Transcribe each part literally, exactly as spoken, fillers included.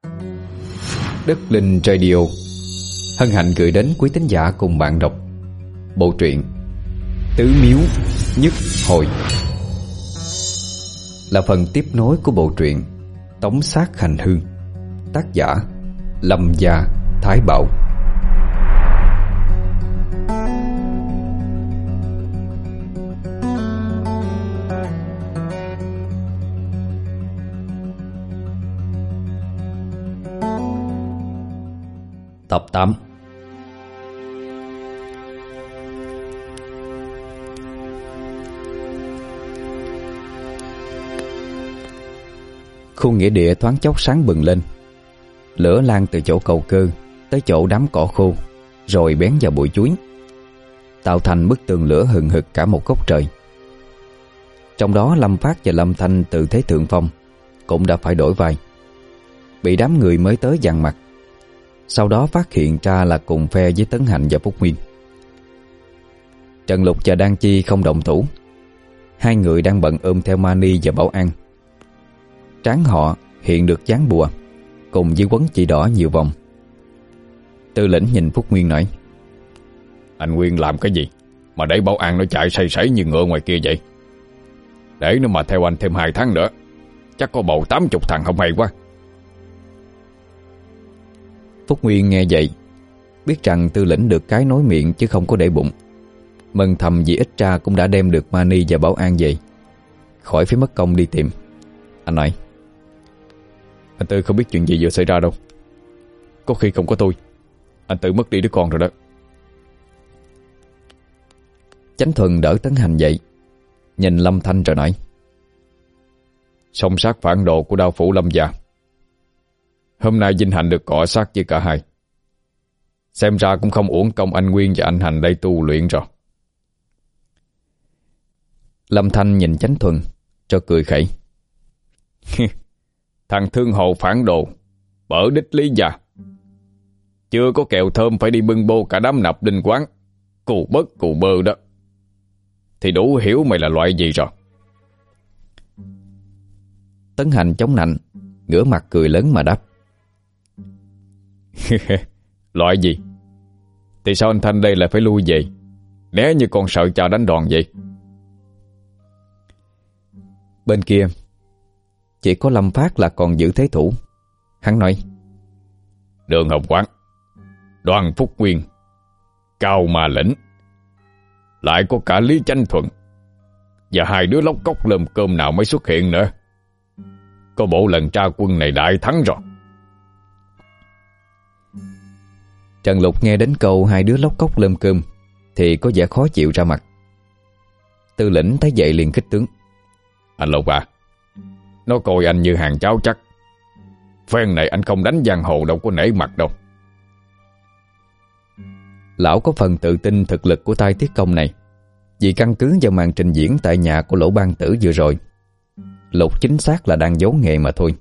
Đất Linh Radio hân hạnh gửi đến quý thính giả cùng bạn đọc bộ truyện Tứ Miếu Nhất Hồi, là phần tiếp nối của bộ truyện Tống Sát Hành Hương, tác giả Lâm Gia Thái Bảo. Tập tám. Khu nghĩa địa thoáng chốc sáng bừng lên. Lửa lan từ chỗ cầu cơ tới chỗ đám cỏ khô, rồi bén vào bụi chuối, tạo thành bức tường lửa hừng hực cả một góc trời. Trong đó Lâm Phát và Lâm Thanh từ thế thượng phong cũng đã phải đổi vai, bị đám người mới tới dằn mặt. Sau đó phát hiện ra là cùng phe với Tấn Hạnh và Phúc Nguyên. Trần Lục và Đan Chi không động thủ. Hai người đang bận ôm theo Mani và Bảo An. Trán họ hiện được dán bùa cùng với quấn chỉ đỏ nhiều vòng. Tư lĩnh nhìn Phúc Nguyên nói: Anh Nguyên làm cái gì mà để Bảo An nó chạy say sảy như ngựa ngoài kia vậy? Để nó mà theo anh thêm hai tháng nữa, chắc có bầu tám chục thằng không hay quá. Phúc Nguyên nghe vậy, biết rằng Tư lĩnh được cái nói miệng chứ không có để bụng, mừng thầm vì ít ra cũng đã đem được Mani và Bảo An về, khỏi phải mất công đi tìm. Anh nói: Anh Tư không biết chuyện gì vừa xảy ra đâu. Có khi không có tôi, anh Tư mất đi đứa con rồi đó. Chánh Thuần đỡ Tấn Hành dậy, nhìn Lâm Thanh rồi nói: Song sát phản đồ của Đao Phủ Lâm gia. Hôm nay Vinh Hạnh được cọ sát với cả hai. Xem ra cũng không uổng công anh Nguyên và anh Hành đây tu luyện rồi. Lâm Thanh nhìn Chánh Thuần cho cười khẩy: Thằng thương hồ phản đồ, bở đích lý gia, chưa có kẹo thơm phải đi bưng bô cả đám nạp đinh quán, cù bớt cù bơ đó, thì đủ hiểu mày là loại gì rồi. Tấn Hành chống nạnh, ngửa mặt cười lớn mà đáp: Loại gì? Thì sao anh Thanh đây lại phải lui về, né như con sợ cha đánh đòn vậy? Bên kia chỉ có Lâm Phát là còn giữ thế thủ. Hắn nói: Đường Hồng Quán, Đoàn Phúc Nguyên, Cao Ma Lĩnh, lại có cả Lý Chánh Thuần, và hai đứa lóc cốc lơm cơm nào mới xuất hiện nữa. Có bộ lần tra quân này đại thắng rồi. Trần Lục nghe đến câu hai đứa lóc cốc lơm cơm thì có vẻ khó chịu ra mặt. Tư lĩnh thấy vậy liền khích tướng: Anh Lục à, nó coi anh như hàng cháo chắc. Phen này anh không đánh giang hồ đâu có nể mặt đâu. Lão có phần tự tin thực lực của tay thiết công này, vì căn cứ vào màn trình diễn tại nhà của Lỗ Ban Tử vừa rồi. Lục chính xác là đang giấu nghề mà thôi.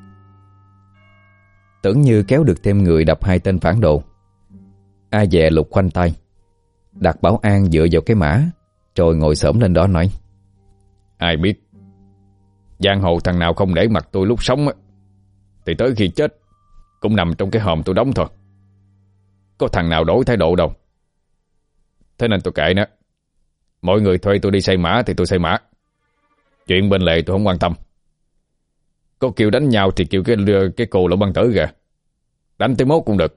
Tưởng như kéo được thêm người đập hai tên phản đồ, ai dè Lục khoanh tay, đặt Bảo An dựa vào cái mã, rồi ngồi xổm lên đó nói: Ai biết, giang hồ thằng nào không để mặt tôi lúc sống á, thì tới khi chết cũng nằm trong cái hòm tôi đóng thôi. Có thằng nào đổi thái độ đâu. Thế nên tôi kệ nó. Mọi người thuê tôi đi xây mã thì tôi xây mã. Chuyện bên lề tôi không quan tâm. Có kêu đánh nhau thì kêu cái cái cô Lỗ Ban Tử kìa, đánh tới mốt cũng được.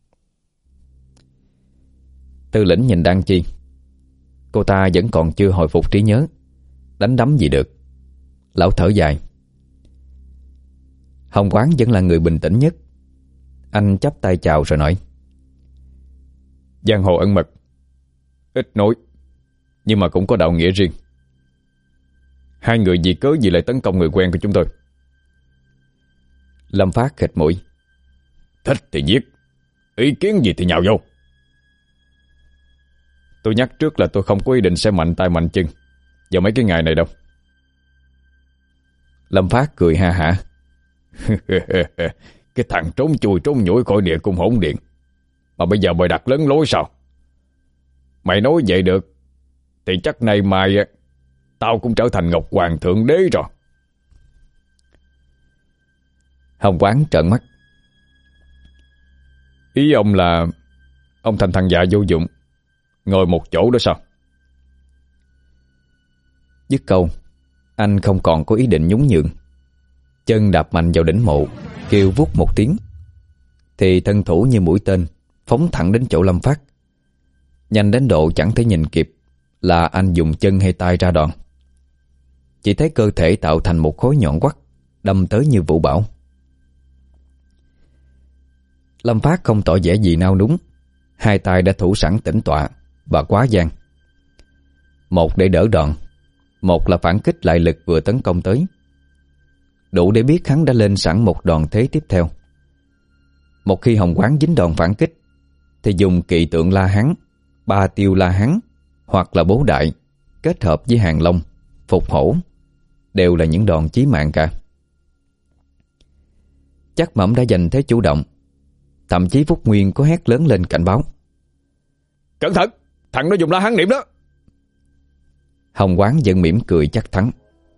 Tư lĩnh nhìn Đan Chi. Cô ta vẫn còn chưa hồi phục trí nhớ, đánh đấm gì được. Lão thở dài. Hồng Quán vẫn là người bình tĩnh nhất. Anh chắp tay chào rồi nói: Giang hồ ân mật, ít nói, nhưng mà cũng có đạo nghĩa riêng. Hai người vì cớ gì lại tấn công người quen của chúng tôi? Lâm Phát khịt mũi: Thích thì giết, ý kiến gì thì nhào vô. Tôi nhắc trước là tôi không có ý định sẽ mạnh tay mạnh chân vào mấy cái ngày này đâu. Lâm Phát cười ha hả: Cái thằng trốn chui trốn nhủi khỏi địa cung hỗn điện mà bây giờ bày đặt lớn lối sao? Mày nói vậy được thì chắc nay mai tao cũng trở thành Ngọc Hoàng Thượng Đế rồi. Hồng Quán trợn mắt: Ý ông là ông thành thằng già vô dụng, ngồi một chỗ đó sao? Dứt câu, anh không còn có ý định nhún nhường. Chân đạp mạnh vào đỉnh mộ, kêu vút một tiếng, thì thân thủ như mũi tên phóng thẳng đến chỗ Lâm Phát. Nhanh đến độ chẳng thể nhìn kịp là anh dùng chân hay tay ra đòn. Chỉ thấy cơ thể tạo thành một khối nhọn quắt đâm tới như vũ bão. Lâm Phát không tỏ vẻ gì nao núng, hai tay đã thủ sẵn tĩnh tọa và quá giang. Một để đỡ đòn, một là phản kích lại lực vừa tấn công tới, đủ để biết hắn đã lên sẵn một đòn thế tiếp theo. Một khi Hồng Quán dính đòn phản kích thì dùng kỵ tượng La Hán, ba tiêu La Hán hoặc là bố đại kết hợp với hàng long, phục hổ đều là những đòn chí mạng cả. Chắc Mẩm đã giành thế chủ động, thậm chí Phúc Nguyên có hét lớn lên cảnh báo: Cẩn thận, thằng nó dùng La Hán niệm đó. Hồng Quán vẫn mỉm cười chắc thắng.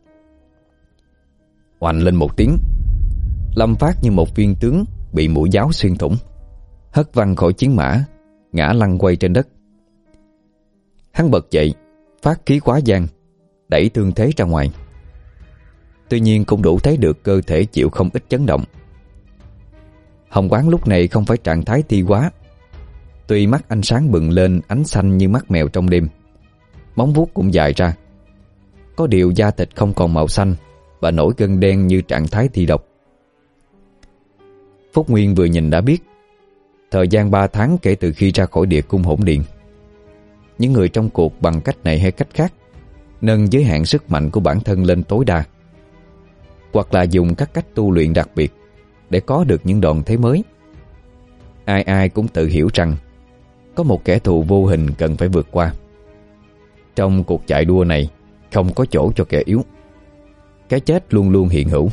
Oanh lên một tiếng, Lâm Phát như một viên tướng bị mũi giáo xuyên thủng, hất văng khỏi chiến mã, ngã lăn quay trên đất. Hắn bật dậy, phát khí quá giang, đẩy thương thế ra ngoài. Tuy nhiên cũng đủ thấy được cơ thể chịu không ít chấn động. Hồng Quán lúc này không phải trạng thái thi quá. Tuy mắt anh sáng bừng lên ánh xanh như mắt mèo trong đêm, móng vuốt cũng dài ra, có điều da thịt không còn màu xanh và nổi gân đen như trạng thái thi độc. Phúc Nguyên vừa nhìn đã biết, thời gian ba tháng kể từ khi ra khỏi địa cung hỗn điện, những người trong cuộc bằng cách này hay cách khác nâng giới hạn sức mạnh của bản thân lên tối đa, hoặc là dùng các cách tu luyện đặc biệt để có được những đòn thế mới. Ai ai cũng tự hiểu rằng có một kẻ thù vô hình cần phải vượt qua. Trong cuộc chạy đua này không có chỗ cho kẻ yếu, cái chết luôn luôn hiện hữu.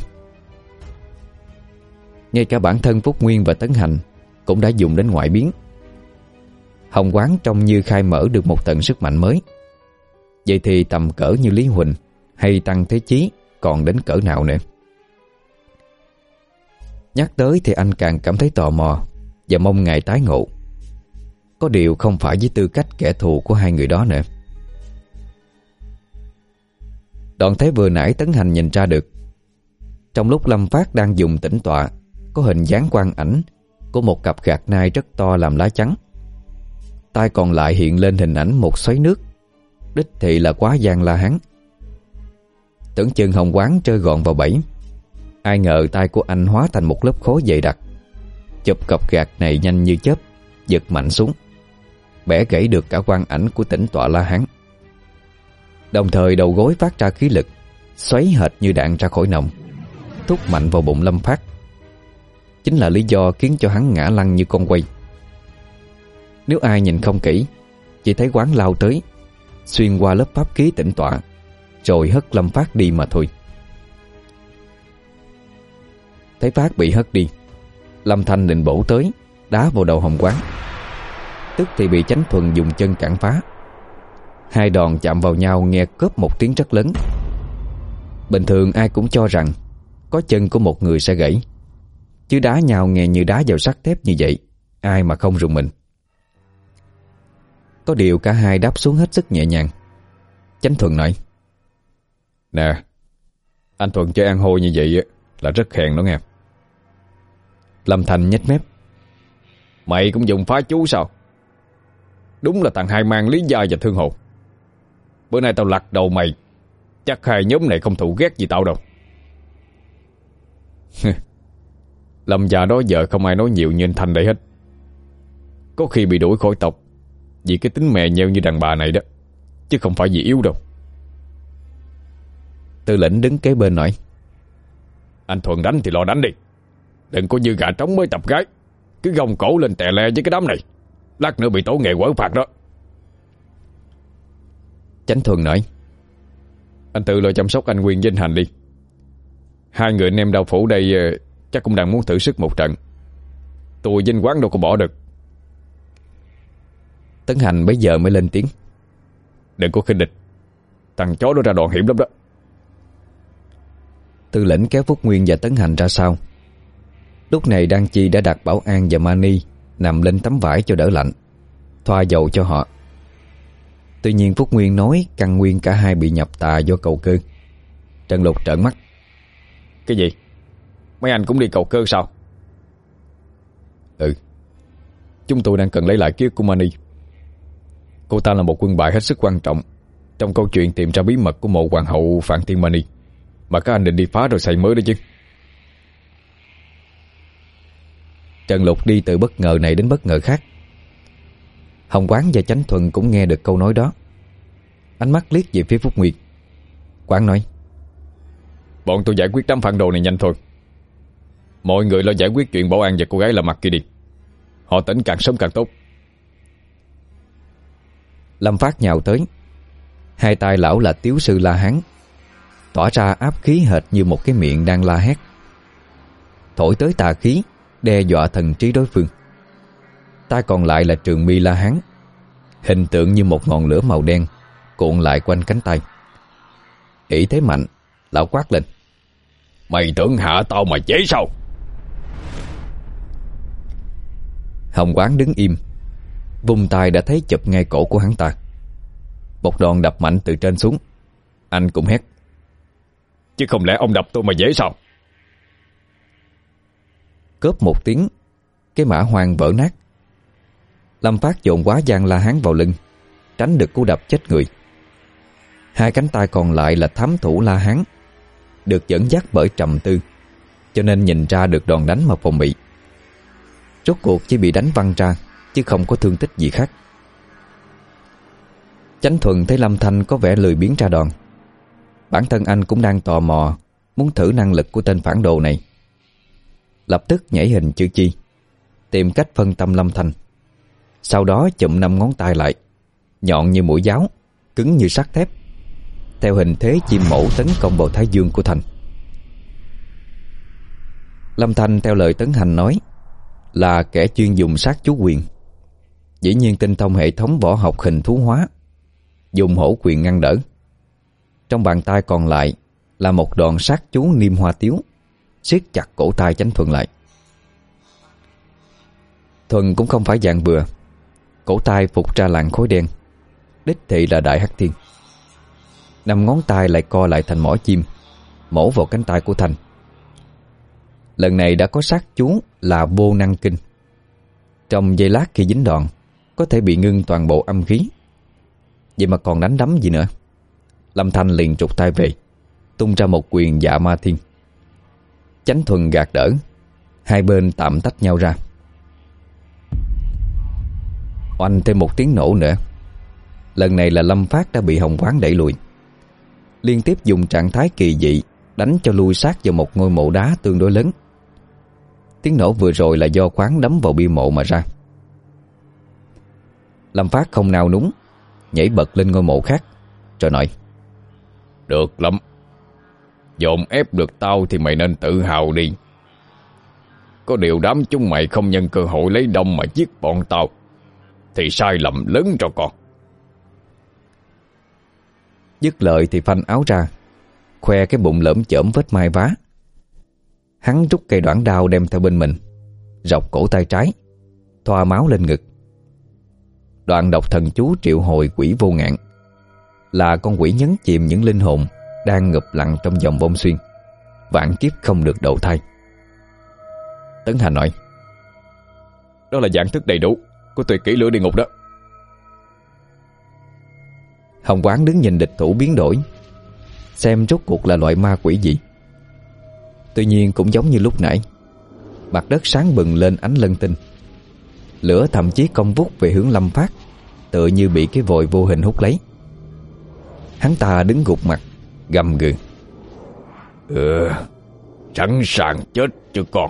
Ngay cả bản thân Phúc Nguyên và Tấn Hành cũng đã dùng đến ngoại biến. Hồng Quán trông như khai mở được một tầng sức mạnh mới. Vậy thì tầm cỡ như Lý Huỳnh hay Tăng Thế Chí còn đến cỡ nào nữa? Nhắc tới thì anh càng cảm thấy tò mò và mong ngày tái ngộ. Có điều không phải với tư cách kẻ thù của hai người đó nữa. Đoạn thế vừa nãy Tấn Hành nhìn ra được, trong lúc Lâm Phát đang dùng tĩnh tọa, có hình dáng quang ảnh của một cặp gạt nai rất to làm lá chắn. Tay còn lại hiện lên hình ảnh một xoáy nước, đích thị là quá giang La Hán. Tưởng chừng Hồng Quán trơ gọn vào bẫy. Ai ngờ tay của anh hóa thành một lớp khối dày đặc, chụp cặp gạt này nhanh như chớp, giật mạnh xuống, bẻ gãy được cả quang ảnh của tĩnh tọa La Hán. Đồng thời đầu gối phát ra khí lực, xoáy hệt như đạn ra khỏi nòng, thúc mạnh vào bụng Lâm Phát. Chính là lý do khiến cho hắn ngã lăn như con quay. Nếu ai nhìn không kỹ, chỉ thấy Quán lao tới, xuyên qua lớp pháp khí tĩnh tọa, rồi hất Lâm Phát đi mà thôi. Thấy Phát bị hất đi, Lâm Thanh định bổ tới, đá vào đầu Hồng Quán. Tức thì bị Chánh Thuần dùng chân cản phá. Hai đòn chạm vào nhau nghe cóp một tiếng rất lớn. Bình thường ai cũng cho rằng có chân của một người sẽ gãy, chứ đá nhau nghe như đá vào sắt thép như vậy, ai mà không rùng mình. Có điều cả hai đáp xuống hết sức nhẹ nhàng. Chánh Thuần nói: Nè, anh Thuần chơi ăn hôi như vậy là rất hèn đó nghe. Lâm Thành nhếch mép: Mày cũng dùng phá chú sao? Đúng là thằng hai mang lý gia và thương hồn. Bữa nay tao lật đầu mày, chắc hai nhóm này không thù ghét gì tao đâu. Lâm già đó giờ không ai nói nhiều như anh Thành đây hết. Có khi bị đuổi khỏi tộc vì cái tính mè nheo như đàn bà này đó, chứ không phải vì yếu đâu. Tư lĩnh đứng kế bên nói: Anh Thuần đánh thì lo đánh đi, đừng có như gà trống mới tập gái, cứ gồng cổ lên tè le với cái đám này, lát nữa bị tổ nghề quở phạt đó. Chánh Thuần nói: Anh tự lo chăm sóc anh Nguyên với anh Hành đi. Hai người anh em đao phủ đây chắc cũng đang muốn thử sức một trận. Tôi với anh Quán đâu có bỏ được. Tấn Hành bấy giờ mới lên tiếng: Đừng có khinh địch, thằng chó đó ra đòn hiểm lắm đó. Tư lĩnh kéo Phúc Nguyên và Tấn Hành ra sau. Lúc này Đan Chi đã đặt Bảo An và Mani nằm lên tấm vải cho đỡ lạnh, thoa dầu cho họ. Tuy nhiên Phúc Nguyên nói căn nguyên cả hai bị nhập tà do cầu cơ. Trần Lục trợn mắt. Cái gì? Mấy anh cũng đi cầu cơ sao? Ừ. Chúng tôi đang cần lấy lại ký ức của Mani. Cô ta là một quân bài hết sức quan trọng trong câu chuyện tìm ra bí mật của mộ hoàng hậu Phạn Thiên Mani mà các anh định đi phá rồi xây mới đó chứ. Trần Lục đi từ bất ngờ này đến bất ngờ khác. Hồng Quán và Chánh Thuần cũng nghe được câu nói đó. Ánh mắt liếc về phía Phúc Nguyên. Quán nói: Bọn tôi giải quyết đám phản đồ này nhanh thôi. Mọi người lo giải quyết chuyện Bảo An và cô gái lạ mặt kia đi. Họ tỉnh càng sớm càng tốt. Lâm Phát nhào tới. Hai tay lão là Tiếu Sư La Hán, tỏa ra áp khí hệt như một cái miệng đang la hét, thổi tới tà khí, đe dọa thần trí đối phương. Tay còn lại là Trường Mi La Hán, hình tượng như một ngọn lửa màu đen cuộn lại quanh cánh tay. Ỷ thế mạnh, lão quát lên: Mày tưởng hạ tao mà chế sao? Hồng Quán đứng im, vùng tay đã thấy chụp ngay cổ của hắn ta. Một đòn đập mạnh từ trên xuống. Anh cũng hét: Chứ không lẽ ông đập tôi mà dễ sao? Cớp một tiếng, cái mã hoang vỡ nát. Lâm Phát dồn quá giang La Hán vào lưng, tránh được cú đập chết người. Hai cánh tay còn lại là thám thủ La Hán, được dẫn dắt bởi trầm tư, cho nên nhìn ra được đòn đánh mà phòng bị. Rốt cuộc chỉ bị đánh văng ra, chứ không có thương tích gì khác. Chánh Thuần thấy Lâm Thanh có vẻ lười biếng ra đòn. Bản thân anh cũng đang tò mò, muốn thử năng lực của tên phản đồ này. Lập tức nhảy hình chữ chi, tìm cách phân tâm Lâm Thanh. Sau đó chụm năm ngón tay lại, nhọn như mũi giáo, cứng như sắt thép, theo hình thế chim mổ tấn công vào thái dương của Thành. Lâm Thanh theo lời Tấn Hành nói là kẻ chuyên dùng sát chú quyền, dĩ nhiên tinh thông hệ thống võ học hình thú hóa, dùng hổ quyền ngăn đỡ. Trong bàn tay còn lại là một đòn sát chú niêm hoa tiếu, siết chặt cổ tay Chánh Thuần lại. Thuần cũng không phải dạng bừa, cổ tay phục ra làn khối đen, đích thị là Đại Hắc Thiên. Năm ngón tay lại co lại thành mỏ chim, mổ vào cánh tay của Thành. Lần này đã có sát chú là vô năng kinh. Trong giây lát khi dính đòn, có thể bị ngưng toàn bộ âm khí. Vậy mà còn đánh đấm gì nữa. Lâm Thanh liền trục tay về, tung ra một quyền Dạ Ma Thiên. Chánh Thuần gạt đỡ, hai bên tạm tách nhau ra. Oanh thêm một tiếng nổ nữa. Lần này là Lâm Phát đã bị Hồng Quán đẩy lùi, liên tiếp dùng trạng thái kỳ dị đánh cho lui sát vào một ngôi mộ đá tương đối lớn. Tiếng nổ vừa rồi là do Quán đấm vào bia mộ mà ra. Lâm Phát không nao núng, nhảy bật lên ngôi mộ khác, rồi nói: Được lắm. Dồn ép được tao thì mày nên tự hào đi. Có điều đám chúng mày không nhân cơ hội lấy đông mà giết bọn tao thì sai lầm lớn cho con. Dứt lời thì phanh áo ra, khoe cái bụng lởm chởm vết mai vá. Hắn rút cây đoản đao đem theo bên mình, rọc cổ tay trái, thoa máu lên ngực. Đoạn đọc thần chú triệu hồi quỷ vô ngạn, là con quỷ nhấn chìm những linh hồn đang ngụp lặng trong dòng vong xuyên, vạn kiếp không được đầu thai. Tấn Hành nói: Đó là dạng thức đầy đủ của tuyệt kỹ lửa địa ngục đó. Hồng Quán đứng nhìn địch thủ biến đổi, xem rốt cuộc là loại ma quỷ gì. Tuy nhiên cũng giống như lúc nãy, mặt đất sáng bừng lên ánh lân tinh. Lửa thậm chí cong vút về hướng Lâm Phát, tựa như bị cái vòi vô hình hút lấy. Hắn ta đứng gục mặt, gầm gừ: Ừ, sẵn sàng chết chứ con.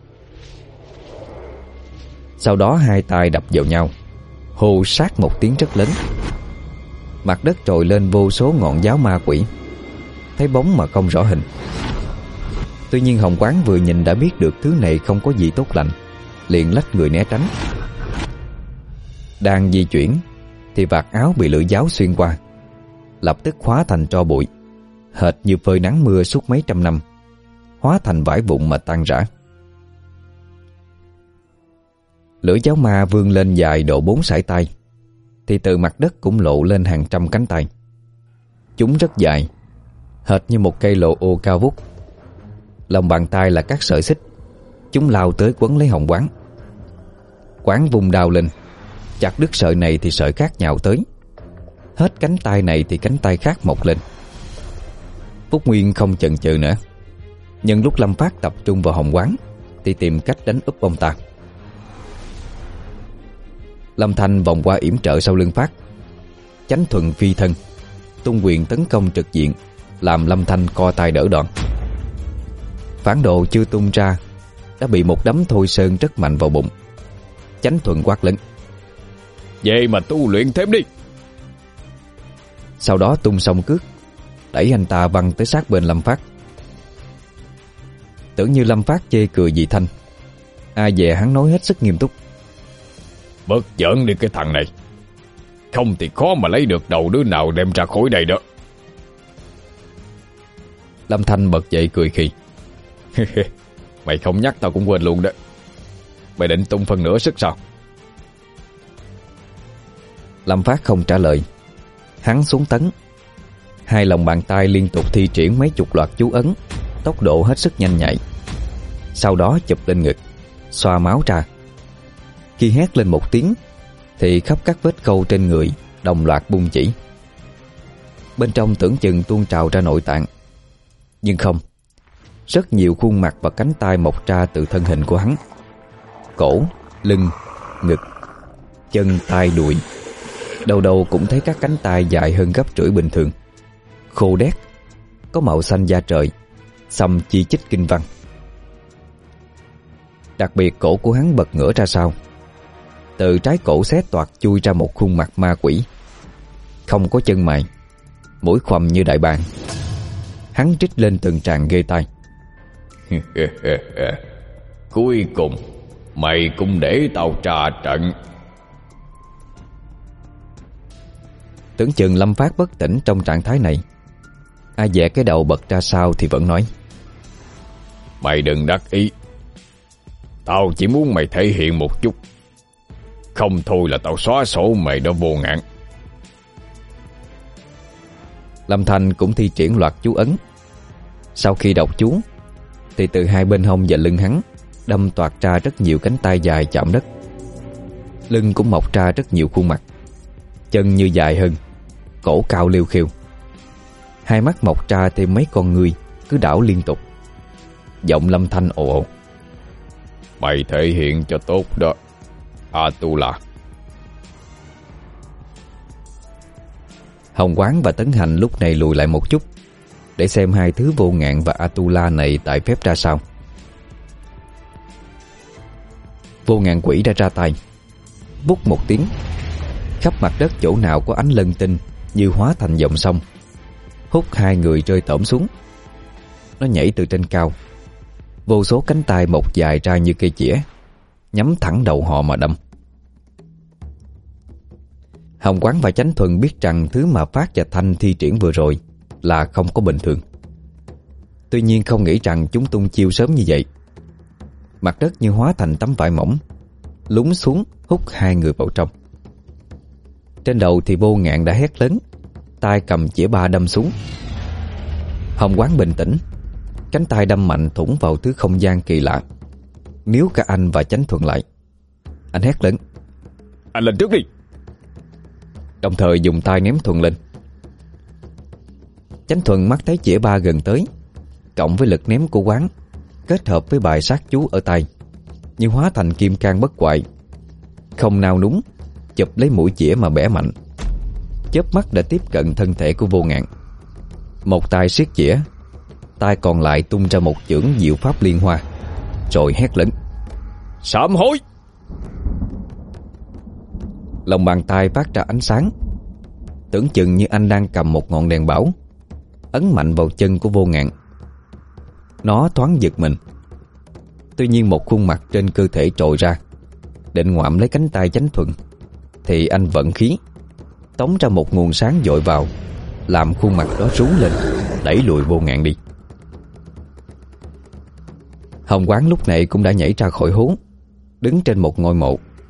Sau đó hai tay đập vào nhau, hô sát một tiếng rất lớn. Mặt đất trồi lên vô số ngọn giáo ma quỷ, thấy bóng mà không rõ hình. Tuy nhiên Hồng Quán vừa nhìn đã biết được thứ này không có gì tốt lành, liền lách người né tránh. Đang di chuyển thì vạt áo bị lưỡi giáo xuyên qua, lập tức hóa thành tro bụi, hệt như phơi nắng mưa suốt mấy trăm năm, hóa thành vải vụn mà tan rã. Lưỡi giáo ma vươn lên dài độ bốn sải tay, thì từ mặt đất cũng lộ lên hàng trăm cánh tay. Chúng rất dài, hệt như một cây lộ ô cao vút. Lòng bàn tay là các sợi xích. Chúng lao tới quấn lấy Hồng Quán. Quán vung đao lên, chặt đứt sợi này thì sợi khác nhào tới. Hết cánh tay này thì cánh tay khác mọc lên. Phúc Nguyên không chần chừ nữa, nhân lúc Lâm Phát tập trung vào Hồng Quán thì tìm cách đánh úp ông ta. Lâm Thanh vòng qua yểm trợ sau lưng Phát, Chánh Thuần phi thân, tung quyền tấn công trực diện, làm Lâm Thanh co tay đỡ đòn. Phản đồ chưa tung ra đã bị một đấm thôi sơn rất mạnh vào bụng. Chánh Thuần quát lớn: "Về mà tu luyện thêm đi!" Sau đó tung song cước, đẩy anh ta văng tới sát bên Lâm Phát. Tưởng như Lâm Phát chê cười vì Thanh, ai dè hắn nói hết sức nghiêm túc: "Bớt giỡn đi cái thằng này, không thì khó mà lấy được đầu đứa nào đem ra khỏi đây đó." Lâm Thanh bật dậy cười khì: "Mày không nhắc tao cũng quên luôn đó. Mày định tung phần nửa sức sao?" Lâm Phát không trả lời. Hắn xuống tấn. Hai lòng bàn tay liên tục thi triển mấy chục loạt chú ấn, tốc độ hết sức nhanh nhạy. Sau đó chụp lên ngực, xoa máu ra. Khi hét lên một tiếng thì khắp các vết khâu trên người đồng loạt bung chỉ. Bên trong tưởng chừng tuôn trào ra nội tạng, nhưng không. Rất nhiều khuôn mặt và cánh tay mọc ra từ thân hình của hắn. Cổ, lưng, ngực, chân, tay, đùi, đầu đầu cũng thấy các cánh tay dài hơn gấp rưỡi bình thường, khô đét, có màu xanh da trời, xăm chi chít kinh văn. Đặc biệt cổ của hắn bật ngửa ra sau. Từ trái cổ xé toạc chui ra một khuôn mặt ma quỷ, không có chân mày, mũi khoằm như đại bàng. Hắn trích lên từng tràng ghê tai: "Cuối cùng mày cũng để tao trà trận." Tưởng chừng Lâm Phát bất tỉnh trong trạng thái này, ai dè cái đầu bật ra sau thì vẫn nói: "Mày đừng đắc ý, tao chỉ muốn mày thể hiện một chút, không thôi là tao xóa sổ mày đó Vô Ngạn." Lâm Thanh cũng thi triển loạt chú ấn. Sau khi đọc chú thì từ hai bên hông và lưng hắn đâm toạc ra rất nhiều cánh tay dài chạm đất. Lưng cũng mọc ra rất nhiều khuôn mặt, chân như dài hơn, cổ cao liêu khiêu. Hai mắt mọc ra thêm mấy con người cứ đảo liên tục. Giọng Lâm Thanh ồ ồ: "Mày thể hiện cho tốt đó, Atula." Hồng Quán và Tấn Hành lúc này lùi lại một chút để xem hai thứ Vô Ngạn và Atula này tại phép ra sao. Vô Ngạn quỷ đã ra tay, bút một tiếng, khắp mặt đất chỗ nào có ánh lân tinh như hóa thành dòng sông, hút hai người rơi tổm xuống. Nó nhảy từ trên cao, vô số cánh tay mọc dài ra như cây chĩa, nhắm thẳng đầu họ mà đâm. Hồng Quán và Chánh Thuần biết rằng thứ mà Phát và Thanh thi triển vừa rồi là không có bình thường. Tuy nhiên không nghĩ rằng chúng tung chiêu sớm như vậy. Mặt đất như hóa thành tấm vải mỏng, lún xuống hút hai người vào trong. Trên đầu thì Vô Ngạn đã hét lớn, tay cầm chĩa ba đâm xuống. Hồng Quán bình tĩnh, cánh tay đâm mạnh thủng vào thứ không gian kỳ lạ, níu cả anh và Chánh Thuần lại. Anh hét lớn: "Anh lên trước đi!" Đồng thời dùng tay ném Thuần lên. Chánh Thuần mắt thấy chĩa ba gần tới, cộng với lực ném của Quán kết hợp với bài sát chú ở tay, như hóa thành kim cang bất hoại, không nao núng chụp lấy mũi chĩa mà bẻ mạnh. Chớp mắt đã tiếp cận thân thể của Vô Ngạn. Một tay siết chĩa, tay còn lại tung ra một chưởng diệu pháp liên hoa, rồi hét lớn: "Sám hối!" Lòng bàn tay phát ra ánh sáng, tưởng chừng như anh đang cầm một ngọn đèn bảo, ấn mạnh vào chân của Vô Ngạn. Nó thoáng giật mình. Tuy nhiên một khuôn mặt trên cơ thể trồi ra, định ngoạm lấy cánh tay Chánh Thuần, thì anh vận khí tống ra một nguồn sáng dội vào, làm khuôn mặt đó rú lên, đẩy lùi Vô Ngạn đi. Hồng Quán lúc này cũng đã nhảy ra khỏi hố, đứng trên một ngôi mộ,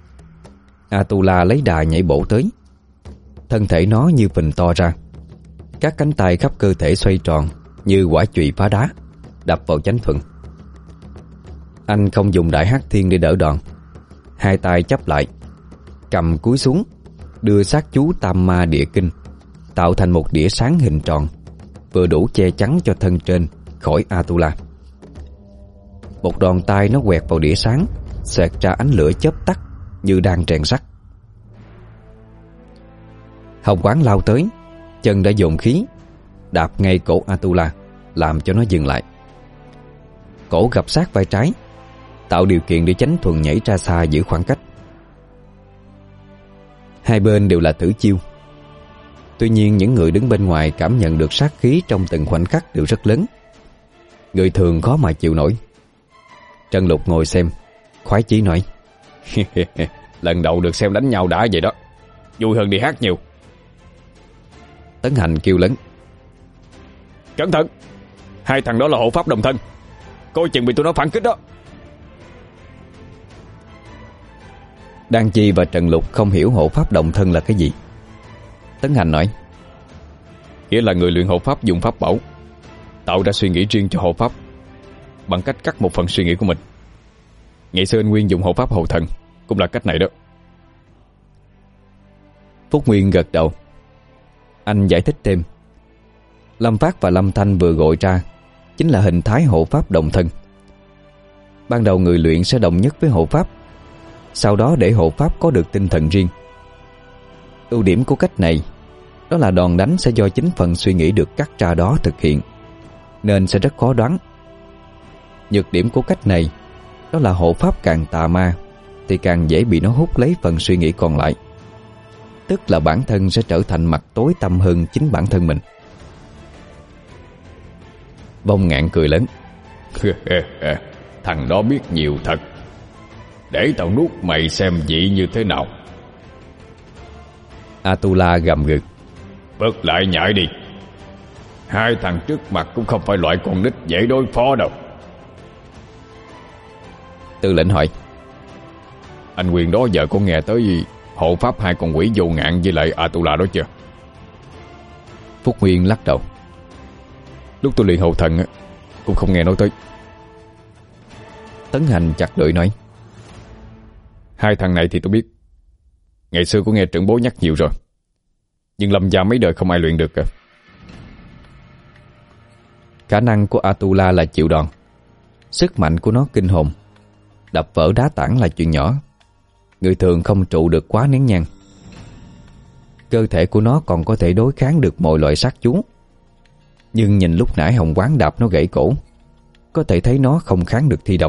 Atula lấy đà nhảy bổ tới. Thân thể nó như phình to ra, các cánh tay khắp cơ thể xoay tròn như quả chùy phá đá, đập vào Chánh Thuần. Anh không dùng đại hắc thiên để đỡ đòn, hai tay chắp lại, cầm cúi xuống, đưa sát chú Tam Ma Địa Kinh tạo thành một đĩa sáng hình tròn, vừa đủ che chắn cho thân trên khỏi Atula. Một đòn tay nó quẹt vào đĩa sáng, xẹt ra ánh lửa chớp tắt như đang rèn sắt. Hồng Quán lao tới, chân đã dồn khí, đạp ngay cổ Atula, làm cho nó dừng lại. Cổ gặp sát vai trái, tạo điều kiện để Chánh Thuần nhảy ra xa giữ khoảng cách. Hai bên đều là thử chiêu. Tuy nhiên những người đứng bên ngoài cảm nhận được sát khí trong từng khoảnh khắc đều rất lớn, người thường khó mà chịu nổi. Trần Lục ngồi xem, khoái chí nói: lần đầu được xem đánh nhau đã vậy đó, vui hơn đi hát nhiều. Tấn Hành kêu lớn: cẩn thận, hai thằng đó là hộ pháp đồng thân, coi chừng bị tụi nó phản kích đó. Đan Chi và Trần Lục không hiểu hộ pháp đồng thân là cái gì. Tấn Hành nói: nghĩa là người luyện hộ pháp dùng pháp bảo tạo ra suy nghĩ riêng cho hộ pháp, bằng cách cắt một phần suy nghĩ của mình. Ngày xưa anh Nguyên dùng hộ pháp hậu thần cũng là cách này đó. Phúc Nguyên gật đầu. Anh giải thích thêm: Lâm Phát và Lâm Thanh vừa gọi ra chính là hình thái hộ pháp đồng thân. Ban đầu người luyện sẽ đồng nhất với hộ pháp, sau đó để hộ pháp có được tinh thần riêng. Ưu điểm của cách này đó là đòn đánh sẽ do chính phần suy nghĩ được cắt ra đó thực hiện, nên sẽ rất khó đoán. Nhược điểm của cách này đó là hộ pháp càng tà ma thì càng dễ bị nó hút lấy phần suy nghĩ còn lại, tức là bản thân sẽ trở thành mặt tối tăm hơn chính bản thân mình. Vong Ngạn cười lớn: thằng đó biết nhiều thật, để tao nuốt mày xem vị như thế nào. Atula gầm gừ: bớt lại nhại đi, hai thằng trước mặt cũng không phải loại con nít dễ đối phó đâu. Tư lệnh hỏi: anh Quyền đó giờ có nghe tới hộ pháp hai con quỷ Vô Ngạn với lại Atula đó chưa? Phúc Nguyên lắc đầu: lúc tôi luyện hậu thần cũng không nghe nói tới. Tấn Hành chặt lưỡi nói: hai thằng này thì tôi biết, ngày xưa có nghe trưởng bố nhắc nhiều rồi, nhưng Lâm gia mấy đời không ai luyện được cả. Khả năng của Atula là chịu đòn, sức mạnh của nó kinh hồn, đập vỡ đá tảng là chuyện nhỏ, người thường không trụ được quá nén nhang. Cơ thể của nó còn có thể đối kháng được mọi loại sát chú, nhưng nhìn lúc nãy Hồng Quán đạp nó gãy cổ, có thể thấy nó không kháng được thi độc.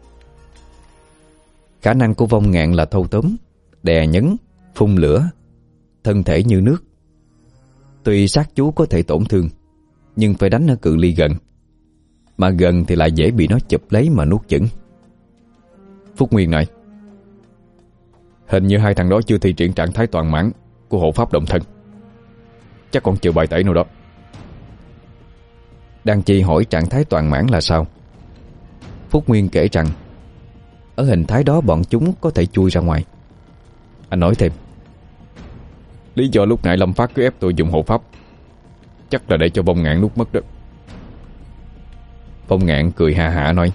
Khả năng của Vong Ngạn là thâu tóm, đè nhấn, phun lửa, thân thể như nước. Tuy sát chú có thể tổn thương, nhưng phải đánh ở cự ly gần, mà gần thì lại dễ bị nó chụp lấy mà nuốt chửng. Phúc Nguyên nói: hình như hai thằng đó chưa thi triển trạng thái toàn mãn của hộ pháp đồng thân, chắc còn chịu bài tẩy nào đó. Đan Chi hỏi trạng thái toàn mãn là sao. Phúc Nguyên kể rằng ở hình thái đó bọn chúng có thể chui ra ngoài. Anh nói thêm: lý do lúc nãy Lâm Phát cứ ép tôi dùng hộ pháp chắc là để cho Vong Ngạn nuốt mất đó. Vong Ngạn cười ha hả nói: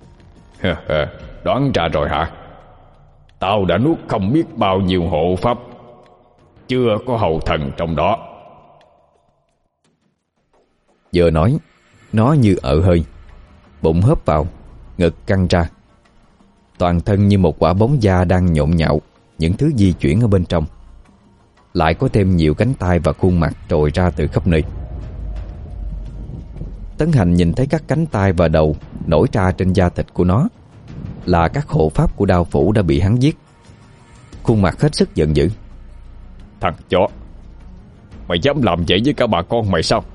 đoán ra rồi hả? Tao đã nuốt không biết bao nhiêu hộ pháp, chưa có hầu thần trong đó. Vừa nói, nó như ợ hơi, bụng hớp vào, ngực căng ra, toàn thân như một quả bóng da đang nhộn nhạo những thứ di chuyển ở bên trong, lại có thêm nhiều cánh tay và khuôn mặt trồi ra từ khắp nơi. Tấn Hành nhìn thấy các cánh tay và đầu nổi ra trên da thịt của nó là các hộ pháp của Đao Phủ đã bị hắn giết. Khuôn mặt hết sức giận dữ: thằng chó, mày dám làm vậy với cả bà con mày sao?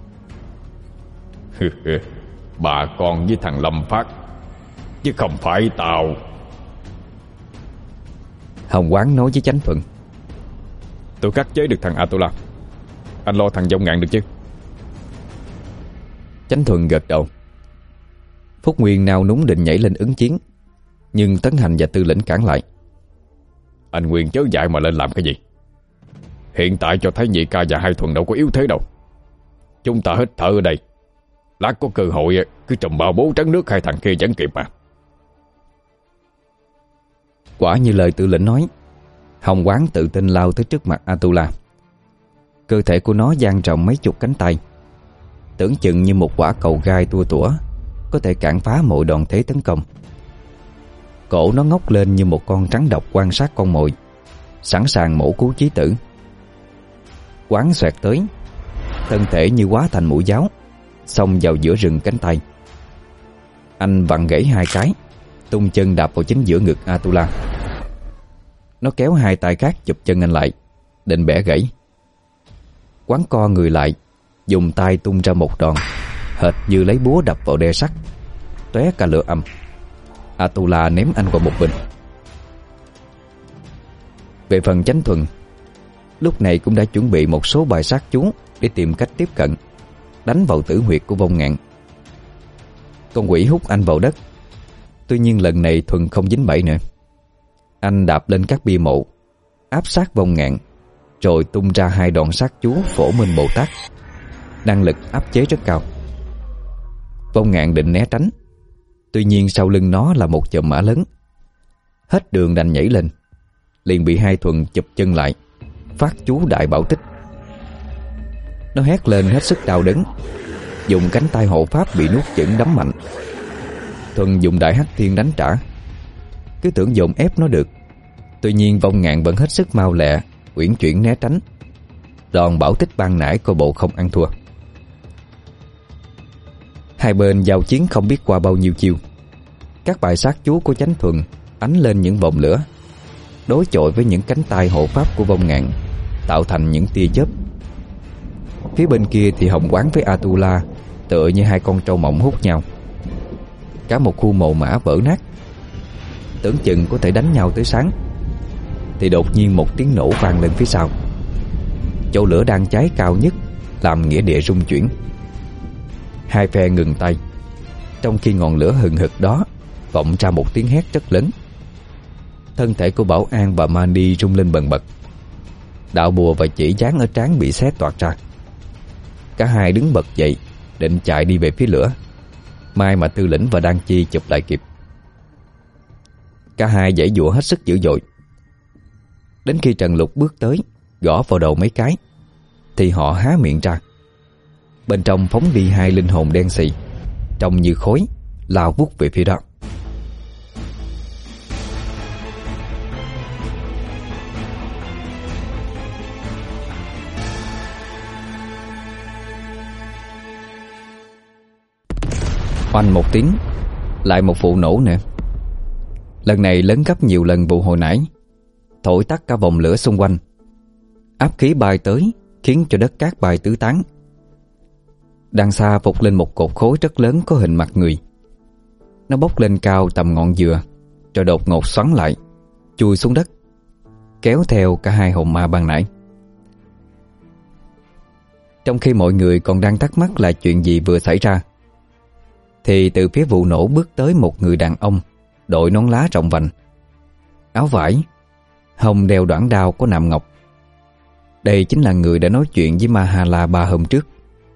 Bà con với thằng Lâm Phát, chứ không phải tao. Hồng Quán nói với Chánh Thuận: tôi khắc chế được thằng Atula, anh lo thằng Vong Ngạn được chứ? Chánh Thuận gật đầu. Phúc Nguyên nào núng định nhảy lên ứng chiến, nhưng Tấn Hành và Tư lĩnh cản lại. Anh Nguyên chớ dại mà lên làm cái gì. Hiện tại cho thấy nhị ca và Hai Thuần đâu có yếu thế đâu. Chúng ta hít thở ở đây, lát có cơ hội cứ trồng bao bố trấn nước hai thằng kia vẫn kịp mà. Quả như lời Tư lĩnh nói, Hồng Quán tự tin lao tới trước mặt Atula. Cơ thể của nó dang rộng mấy chục cánh tay, tưởng chừng như một quả cầu gai tua tủa, có thể cản phá mọi đòn thế tấn công. Cổ nó ngóc lên như một con rắn độc quan sát con mồi, sẵn sàng mổ cú chí tử. Quán xoẹt tới, thân thể như hóa thành mũi giáo, xông vào giữa rừng cánh tay. Anh vặn gãy hai cái, tung chân đạp vào chính giữa ngực Atula. Nó kéo hai tay khác chụp chân anh lại, định bẻ gãy. Quán co người lại, dùng tay tung ra một đòn, hệt như lấy búa đập vào đe sắt, tóe cả lửa âm. Atula ném anh vào một bên. Về phần Chánh Thuần, lúc này cũng đã chuẩn bị một số bài sát chú để tìm cách tiếp cận, đánh vào tử huyệt của Vong Ngạn. Con quỷ hút anh vào đất. Tuy nhiên lần này Thuần không dính bẫy nữa. Anh đạp lên các bia mộ, áp sát Vong Ngạn, rồi tung ra hai đòn sát chú Phổ Minh Bồ Tát, năng lực áp chế rất cao. Vong Ngạn định né tránh, tuy nhiên sau lưng nó là một chùm mã lớn. Hết đường đành nhảy lên, liền bị Hai Thuần chụp chân lại, phát chú đại bảo tích. Nó hét lên hết sức đau đớn, dùng cánh tay hộ pháp bị nuốt chửng đấm mạnh. Thuần dùng đại hắc thiên đánh trả, cứ tưởng dồn ép nó được. Tuy nhiên Vong Ngạn vẫn hết sức mau lẹ, uyển chuyển né tránh. Đòn bảo tích ban nãy coi bộ không ăn thua. Hai bên giao chiến không biết qua bao nhiêu chiêu. Các bài sát chú của Chánh Thuần ánh lên những vòng lửa, đối chọi với những cánh tay hộ pháp của Vong Ngạn, tạo thành những tia chớp. Phía bên kia thì Hồng Quán với Atula tựa như hai con trâu mộng hút nhau. Cả một khu mồ mả vỡ nát, tưởng chừng có thể đánh nhau tới sáng, thì đột nhiên một tiếng nổ vang lên phía sau. Chỗ lửa đang cháy cao nhất làm nghĩa địa rung chuyển. Hai phe ngừng tay, trong khi ngọn lửa hừng hực đó vọng ra một tiếng hét rất lớn. Thân thể của Bảo An và Mani rung lên bần bật. Đạo bùa và chỉ dán ở trán bị xé toạc ra. Cả hai đứng bật dậy, định chạy đi về phía lửa. May mà Tư lĩnh và Đan Chi chụp lại kịp. Cả hai giãy giụa hết sức dữ dội. Đến khi Trần Lục bước tới, gõ vào đầu mấy cái, thì họ há miệng ra. Bên trong phóng đi hai linh hồn đen xì, trông như khói, lao vút về phía đó. Oanh một tiếng, lại một vụ nổ nữa. Lần này lớn gấp nhiều lần vụ hồi nãy, thổi tắt cả vòng lửa xung quanh. Áp khí bay tới, khiến cho đất cát bay tứ tán. Đằng xa vụt lên một cột khối rất lớn có hình mặt người. Nó bốc lên cao tầm ngọn dừa, rồi đột ngột xoắn lại, chui xuống đất, kéo theo cả hai hồn ma ban nãy. Trong khi mọi người còn đang thắc mắc là chuyện gì vừa xảy ra, thì từ phía vụ nổ bước tới một người đàn ông đội nón lá rộng vành, áo vải, hông đeo đoản đao có nạm ngọc. Đây chính là người đã nói chuyện với Mahala ba hôm trước.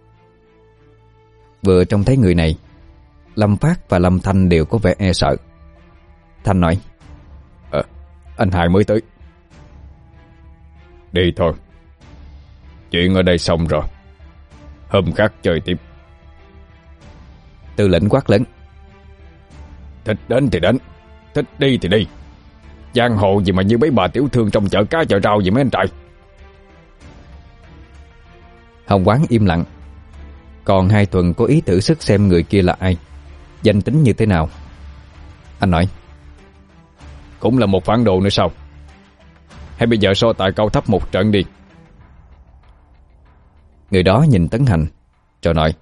Vừa trông thấy người này, Lâm Phát và Lâm Thanh đều có vẻ e sợ. Thanh nói: Ờ, anh Hai mới tới. Đi thôi, chuyện ở đây xong rồi, hôm khác chơi tiếp. Tư lệnh quát lớn: Thích đến thì đến, thích đi thì đi. Giang hồ gì mà như mấy bà tiểu thương trong chợ cá chợ rau vậy mấy anh trai. Hồng Quán im lặng. Còn Hai Thuần có ý thử sức xem người kia là ai, danh tính như thế nào. Anh nói: Cũng là một phản đồ nữa sao? Hay bây giờ so tài cao thấp một trận đi. Người đó nhìn Tấn Hành rồi nói: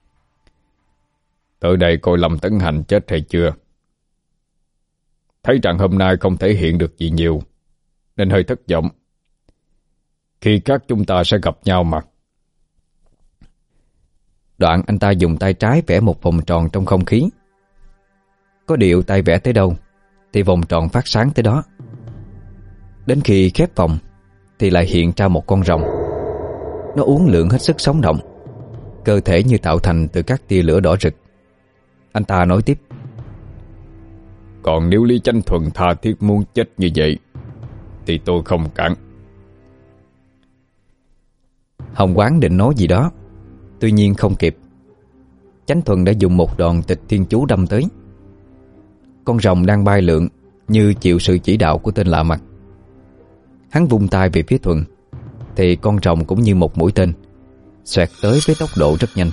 Tới đây coi Lâm Tấn Hành chết hay chưa. Thấy rằng hôm nay không thể hiện được gì nhiều, nên hơi thất vọng. Khi các chúng ta sẽ gặp nhau mà. Đoạn anh ta dùng tay trái vẽ một vòng tròn trong không khí. Có điệu tay vẽ tới đâu thì vòng tròn phát sáng tới đó. Đến khi khép vòng thì lại hiện ra một con rồng. Nó uốn lượn hết sức sống động, cơ thể như tạo thành từ các tia lửa đỏ rực. Anh ta nói tiếp: Còn nếu Lý Chánh Thuần tha thiết muốn chết như vậy thì tôi không cản. Hồng Quán định nói gì đó, tuy nhiên không kịp. Chánh Thuần đã dùng một đòn tịch thiên chú đâm tới. Con rồng đang bay lượn như chịu sự chỉ đạo của tên lạ mặt. Hắn vung tay về phía Thuần thì con rồng cũng như một mũi tên xoẹt tới với tốc độ rất nhanh.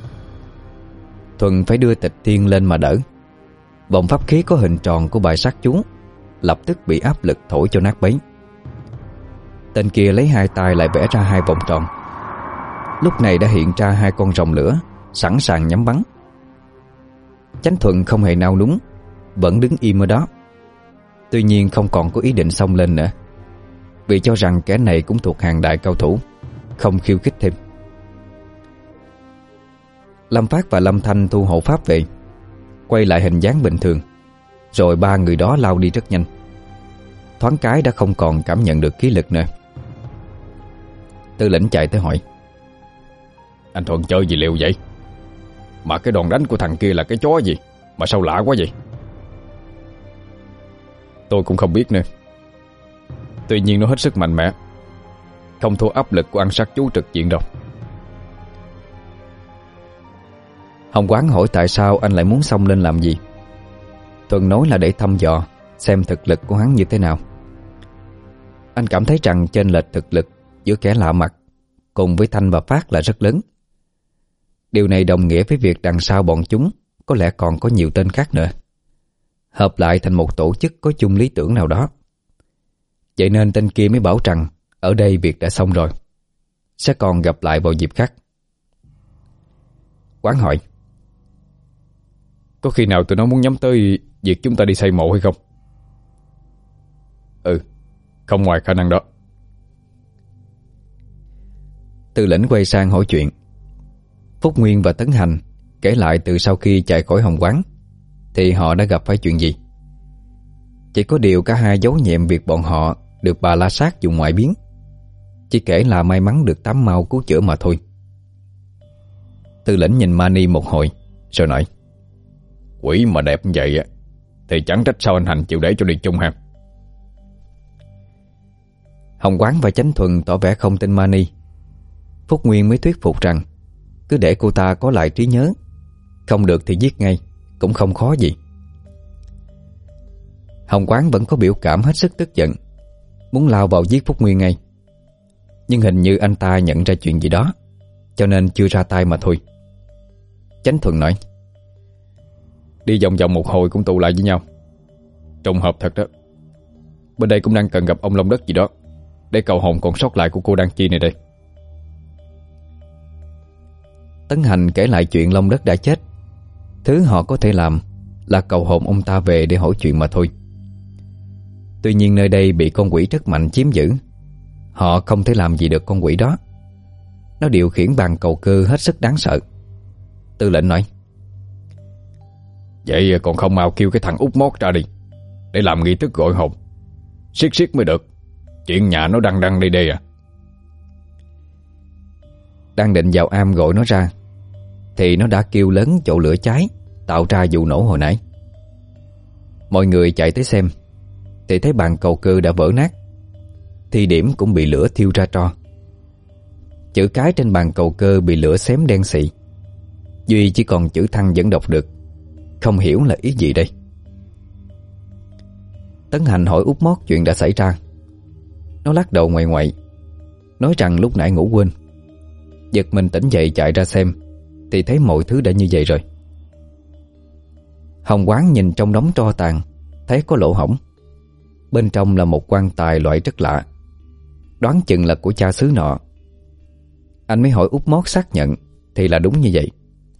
Thuần phải đưa tịch thiên lên mà đỡ. Vòng pháp khí có hình tròn của bài sát chú lập tức bị áp lực thổi cho nát bấy. Tên kia lấy hai tay lại vẽ ra hai vòng tròn. Lúc này đã hiện ra hai con rồng lửa sẵn sàng nhắm bắn. Chánh Thuần không hề nao núng, vẫn đứng im ở đó. Tuy nhiên không còn có ý định xông lên nữa, vì cho rằng kẻ này cũng thuộc hàng đại cao thủ, không khiêu khích thêm. Lâm Phát và Lâm Thanh thu hộ pháp về, quay lại hình dáng bình thường, rồi ba người đó lao đi rất nhanh. Thoáng cái đã không còn cảm nhận được khí lực nữa. Tư lĩnh chạy tới hỏi: Anh Thuận chơi gì liệu vậy? Mà cái đòn đánh của thằng kia là cái chó gì mà sao lạ quá vậy? Tôi cũng không biết nữa. Tuy nhiên nó hết sức mạnh mẽ, không thua áp lực của ăn sát chú trực diện đâu. Hồng Quán hỏi tại sao anh lại muốn xông lên làm gì. Thuần nói là để thăm dò xem thực lực của hắn như thế nào. Anh cảm thấy rằng chênh lệch thực lực giữa kẻ lạ mặt cùng với Thanh và Phát là rất lớn. Điều này đồng nghĩa với việc đằng sau bọn chúng có lẽ còn có nhiều tên khác nữa, hợp lại thành một tổ chức có chung lý tưởng nào đó. Vậy nên tên kia mới bảo rằng ở đây việc đã xong rồi, sẽ còn gặp lại vào dịp khác. Quán hỏi: Có khi nào tụi nó muốn nhắm tới việc chúng ta đi xây mộ hay không? Ừ, không ngoài khả năng đó. Tư lĩnh quay sang hỏi chuyện. Phúc Nguyên và Tấn Hành kể lại từ sau khi chạy khỏi Hồng Quán thì họ đã gặp phải chuyện gì. Chỉ có điều cả hai giấu nhẹm việc bọn họ được bà La Sát dùng ngoại biến, chỉ kể là may mắn được Tám Mau cứu chữa mà thôi. Tư lĩnh nhìn Mani một hồi rồi nói: Quỷ mà đẹp như vậy thì chẳng trách sao anh Hành chịu để cho đi chung ha. Hồng Quán và Chánh Thuần tỏ vẻ không tin Mani. Phúc Nguyên mới thuyết phục rằng cứ để cô ta có lại trí nhớ, không được thì giết ngay, cũng không khó gì. Hồng Quán vẫn có biểu cảm hết sức tức giận, muốn lao vào giết Phúc Nguyên ngay. Nhưng hình như anh ta nhận ra chuyện gì đó, cho nên chưa ra tay mà thôi. Chánh Thuần nói: Đi vòng vòng một hồi cũng tụ lại với nhau. Trùng hợp thật đó. Bên đây cũng đang cần gặp ông Long Đất gì đó để cầu hồn còn sót lại của cô Đan Chi này đây. Tấn Hành kể lại chuyện Long Đất đã chết. Thứ họ có thể làm là cầu hồn ông ta về để hỏi chuyện mà thôi. Tuy nhiên nơi đây bị con quỷ rất mạnh chiếm giữ, họ không thể làm gì được con quỷ đó. Nó điều khiển bàn cầu cơ hết sức đáng sợ. Tư lệnh nói: Vậy còn không mau kêu cái thằng út mót ra đi để làm nghi thức gọi hồn. Siết siết mới được. Chuyện nhà nó đăng đăng đi đây à. Đang định vào am gọi nó ra thì nó đã kêu lớn chỗ lửa cháy, tạo ra vụ nổ hồi nãy. Mọi người chạy tới xem thì thấy bàn cầu cơ đã vỡ nát, thi điểm cũng bị lửa thiêu ra tro. Chữ cái trên bàn cầu cơ bị lửa xém đen xị, duy chỉ còn chữ Thăng vẫn đọc được. Không hiểu là ý gì đây. Tấn Hành hỏi út mót chuyện đã xảy ra. Nó lắc đầu ngoại ngoại, nói rằng lúc nãy ngủ quên. Giật mình tỉnh dậy chạy ra xem thì thấy mọi thứ đã như vậy rồi. Hồng Quán nhìn trong đống tro tàn, thấy có lỗ hổng. Bên trong là một quan tài loại rất lạ, đoán chừng là của cha xứ nọ. Anh mới hỏi út mót xác nhận thì là đúng như vậy.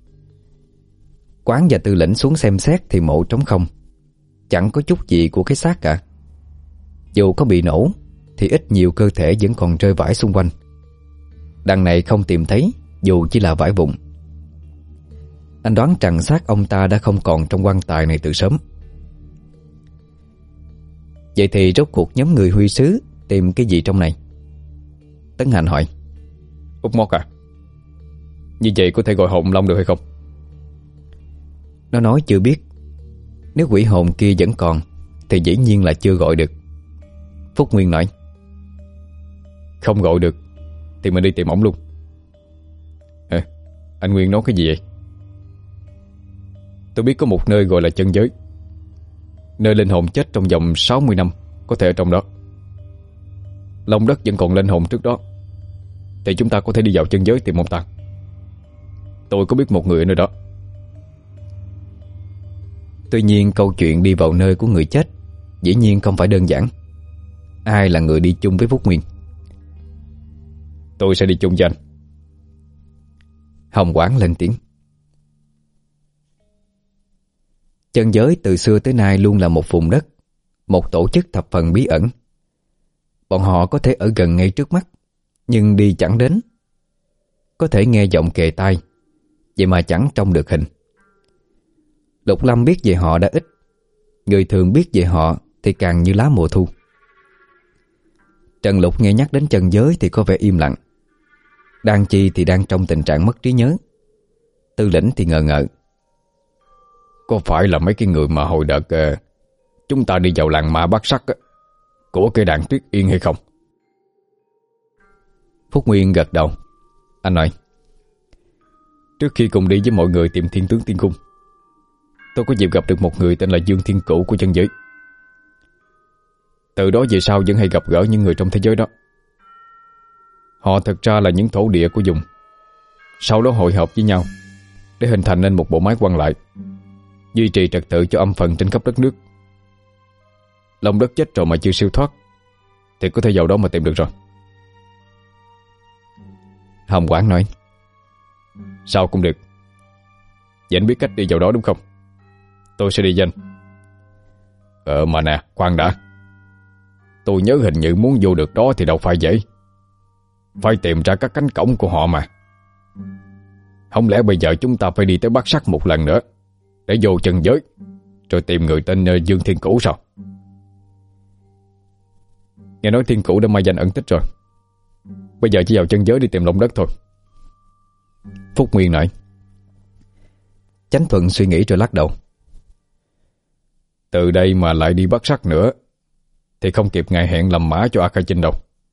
Quán và Tư lĩnh xuống xem xét thì mộ trống không, chẳng có chút gì của cái xác cả. Dù có bị nổ thì ít nhiều cơ thể vẫn còn rơi vãi xung quanh. Đằng này không tìm thấy dù chỉ là vải vụn. Anh đoán rằng xác ông ta đã không còn trong quan tài này từ sớm. Vậy thì rốt cuộc nhóm người huy sứ tìm cái gì trong này? Tấn Hạnh hỏi. Út Mót à, như vậy có thể gọi hồn Long được hay không? Nó nói chưa biết. Nếu quỷ hồn kia vẫn còn thì dĩ nhiên là chưa gọi được. Phúc Nguyên nói. Không gọi được thì mình đi tìm ổng luôn. À, anh Nguyên nói cái gì vậy? Tôi biết có một nơi gọi là chân giới, nơi linh hồn chết trong vòng sáu mươi năm có thể ở trong đó. Long đất vẫn còn linh hồn trước đó, thì chúng ta có thể đi vào chân giới tìm ông ta. Tôi có biết một người ở nơi đó. Tuy nhiên câu chuyện đi vào nơi của người chết dĩ nhiên không phải đơn giản. Ai là người đi chung với Phúc Nguyên? Tôi sẽ đi chung với anh. Hồng Quảng lên tiếng. Chân giới từ xưa tới nay luôn là một vùng đất, một tổ chức thập phần bí ẩn. Bọn họ có thể ở gần ngay trước mắt, nhưng đi chẳng đến. Có thể nghe giọng kề tai, vậy mà chẳng trông được hình. Lục Lâm biết về họ đã ít, người thường biết về họ thì càng như lá mùa thu. Trần Lục nghe nhắc đến chân giới thì có vẻ im lặng. Đan Chi thì đang trong tình trạng mất trí nhớ. Tư Lĩnh thì ngờ ngợ. Có phải là mấy cái người mà hồi đợt uh, chúng ta đi vào làng ma bắt sắc uh, của cây đàn Tuyết Yên hay không? Phúc Nguyên gật đầu. Anh nói. Trước khi cùng đi với mọi người tìm Thiên Tướng Tiên Cung, tôi có dịp gặp được một người tên là Dương Thiên Cửu của chân giới. Từ đó về sau vẫn hay gặp gỡ những người trong thế giới đó. Họ thực ra là những thổ địa của vùng, sau đó hội hợp với nhau để hình thành nên một bộ máy quan lại, duy trì trật tự cho âm phần trên khắp đất nước. Lòng đất chết rồi mà chưa siêu thoát thì có thể vào đó mà tìm được rồi. Hồng Quảng nói. Sao cũng được. Vậy anh biết cách đi vào đó đúng không? Tôi sẽ đi với anh. Ờ mà nè, khoan đã. Tôi nhớ hình như muốn vô được đó thì đâu phải dễ. Phải tìm ra các cánh cổng của họ mà. Không lẽ bây giờ chúng ta phải đi tới Bát Sắc một lần nữa để vô chân giới, rồi tìm người tên Dương Thiên Cửu sao? Nghe nói Thiên Cửu đã mai danh ẩn tích rồi. Bây giờ chỉ vào chân giới đi tìm lòng đất thôi. Phúc Nguyên nói. Chánh Thuận suy nghĩ rồi lắc đầu. Từ đây mà lại đi Bát Sắc nữa thì không kịp ngày hẹn làm mã cho A Khai Chinh đâu.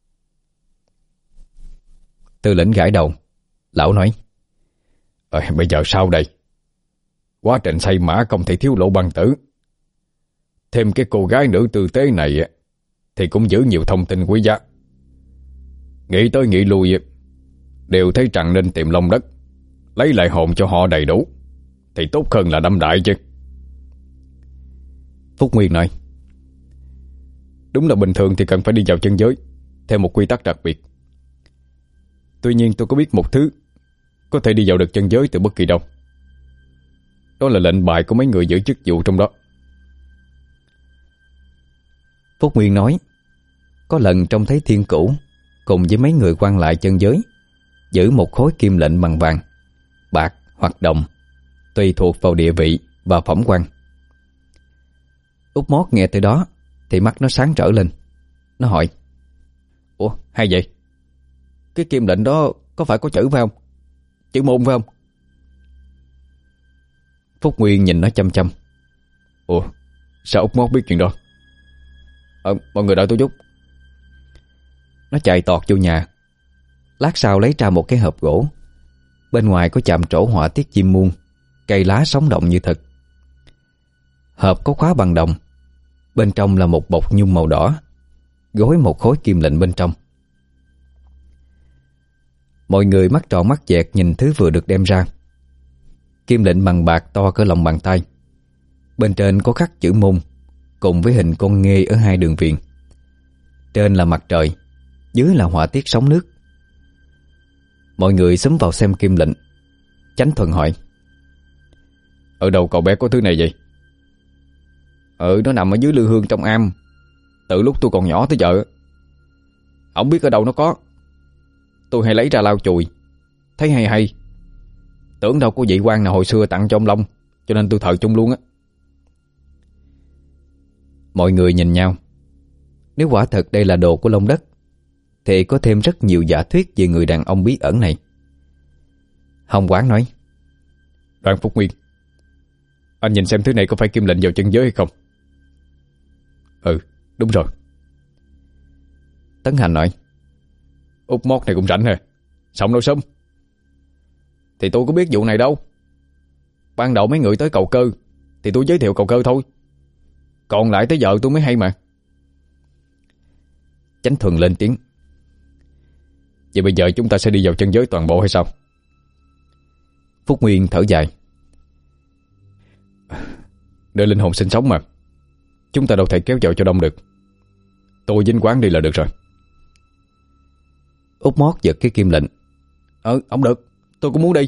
Tư Lĩnh gãi đầu. Lão nói. Ờ, bây giờ sao đây? Quá trình xây mã không thể thiếu Lộ Băng Tử. Thêm cái cô gái nữ tư tế này thì cũng giữ nhiều thông tin quý giá. Nghĩ tới nghĩ lui đều thấy rằng nên tìm lòng đất, lấy lại hồn cho họ đầy đủ thì tốt hơn là đâm đại chứ. Phúc Nguyên nói. Đúng là bình thường thì cần phải đi vào chân giới theo một quy tắc đặc biệt. Tuy nhiên tôi có biết một thứ có thể đi vào được chân giới từ bất kỳ đâu. Đó là lệnh bài của mấy người giữ chức vụ trong đó. Phúc Nguyên nói. Có lần trông thấy Thiên Cửu cùng với mấy người quan lại chân giới giữ một khối kim lệnh bằng vàng, bạc hoặc đồng, tùy thuộc vào địa vị và phẩm quan. Út Mót nghe tới đó thì mắt nó sáng trở lên. Nó hỏi. Ủa hay vậy? Cái kim lệnh đó có phải có chữ phải không? Chữ môn phải không? Phúc Nguyên nhìn nó chăm chăm. Ủa sao Út Mót biết chuyện đó? Ờ, mọi người đợi tôi chút. Nó chạy tọt vô nhà. Lát sau lấy ra một cái hộp gỗ. Bên ngoài có chạm trổ họa tiết chim muông, cây lá sống động như thật. Hộp có khóa bằng đồng. Bên trong là một bọc nhung màu đỏ, gối một khối kim lệnh bên trong. Mọi người mắt tròn mắt dẹt nhìn thứ vừa được đem ra. Kim lệnh bằng bạc to cỡ lòng bàn tay. Bên trên có khắc chữ môn cùng với hình con nghê ở hai đường viền. Trên là mặt trời, dưới là họa tiết sóng nước. Mọi người xúm vào xem kim lệnh. Chánh Thuận hỏi. Ở đâu cậu bé có thứ này vậy? Ừ, nó nằm ở dưới lư hương trong am, từ lúc tôi còn nhỏ tới giờ. Không biết ở đâu nó có. Tôi hay lấy ra lau chùi, thấy hay hay. Tưởng đâu có vị quan nào hồi xưa tặng cho ông Long, cho nên tôi thờ chung luôn á. Mọi người nhìn nhau. Nếu quả thật đây là đồ của Long Đất thì có thêm rất nhiều giả thuyết về người đàn ông bí ẩn này. Hồng Quán nói: Đoàn Phúc Nguyên, anh nhìn xem thứ này có phải kim lệnh vào chân giới hay không? Ừ, đúng rồi. Tấn Hành nói: Út Mót này cũng rảnh hả? Xong đâu sớm? Thì tôi có biết vụ này đâu. Ban đầu mấy người tới cầu cơ thì tôi giới thiệu cầu cơ thôi, còn lại tới giờ tôi mới hay mà. Chánh Thuần lên tiếng: Vậy bây giờ chúng ta sẽ đi vào chân giới toàn bộ hay sao? Phúc Nguyên thở dài: Nơi linh hồn sinh sống mà, chúng ta đâu thể kéo vào cho đông được. Tôi dính Quán đi là được rồi. Út Mót giật cái kim lệnh: Ờ, không được, tôi cũng muốn đi.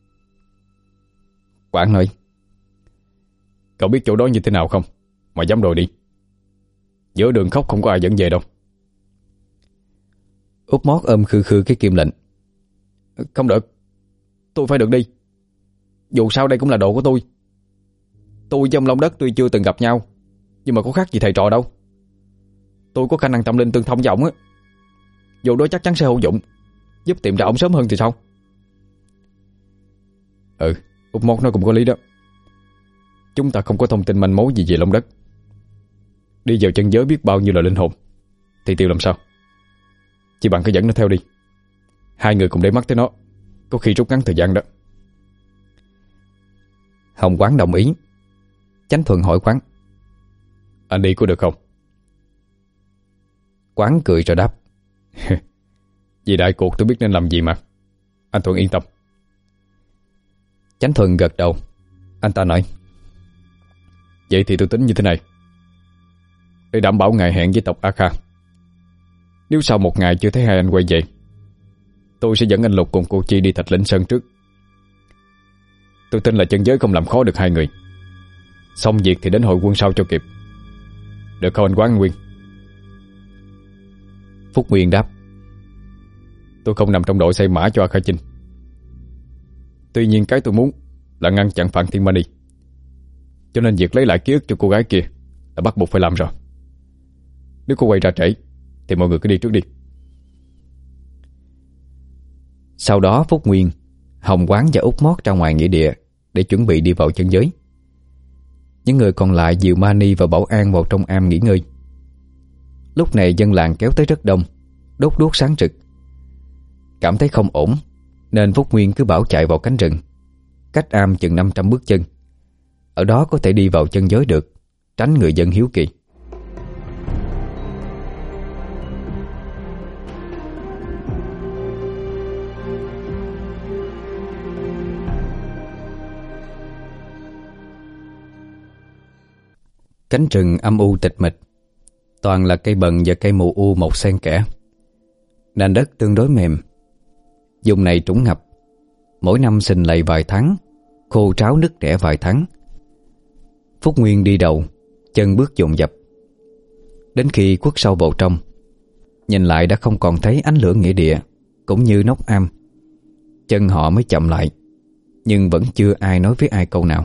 Quán nói: Cậu biết chỗ đó như thế nào không mà dám đòi đi? Giữa đường khóc không có ai dẫn về đâu. Út Mót ôm khư khư cái kim lệnh: Không được, tôi phải được đi. Dù sao đây cũng là đồ của tôi. Tôi với ông Long Đất tuy chưa từng gặp nhau, nhưng mà có khác gì thầy trò đâu. Tôi có khả năng tâm linh tương thông với ổng á. Dù đó chắc chắn sẽ hữu dụng, giúp tìm ra ổng sớm hơn thì sao? Ừ, Út Mót nói cũng có lý đó. Chúng ta không có thông tin manh mối gì về Long Đất. Đi vào chân giới biết bao nhiêu là linh hồn thì tiêu làm sao? Chỉ bằng cứ dẫn nó theo đi. Hai người cùng để mắt tới nó, có khi rút ngắn thời gian đó. Hồng Quán đồng ý. Chánh Thuần hỏi Quán: Anh đi có được không? Quán cười rồi đáp: Vì đại cuộc tôi biết nên làm gì mà. Anh Thuần yên tâm. Chánh Thuần gật đầu. Anh ta nói: Vậy thì tôi tính như thế này. Để đảm bảo ngày hẹn với tộc A Kha, nếu sau một ngày chưa thấy hai anh quay về, tôi sẽ dẫn anh Lục cùng cô Chi đi Thạch Lĩnh Sơn trước. Tôi tin là chân giới không làm khó được hai người. Xong việc thì đến hội quân sau cho kịp. Được không anh Quán, anh Nguyên? Phúc Nguyên đáp: Tôi không nằm trong đội xây mã cho A Kha Chinh. Tuy nhiên cái tôi muốn là ngăn chặn Phạn Thiên Mani, cho nên việc lấy lại ký ức cho cô gái kia là bắt buộc phải làm rồi. Nếu cô quay ra trễ thì mọi người cứ đi trước đi. Sau đó Phúc Nguyên, Hồng Quán và Út Mót ra ngoài nghĩa địa để chuẩn bị đi vào chân giới. Những người còn lại dìu Mani và Bảo An vào trong am nghỉ ngơi. Lúc này dân làng kéo tới rất đông, đốt đuốc sáng rực. Cảm thấy không ổn nên Phúc Nguyên cứ bảo chạy vào cánh rừng, cách am chừng năm trăm bước chân. Ở đó có thể đi vào chân giới được, tránh người dân hiếu kỳ. Cánh rừng âm u tịch mịch, toàn là cây bần và cây mù u mọc xen kẽ. Nền đất tương đối mềm. Vùng này trũng ngập, mỗi năm sình lầy vài tháng, khô ráo nứt nẻ vài tháng. Phúc Nguyên đi đầu, chân bước dồn dập. Đến khi khuất sâu vào trong, nhìn lại đã không còn thấy ánh lửa nghĩa địa cũng như nóc am. Chân họ mới chậm lại, nhưng vẫn chưa ai nói với ai câu nào.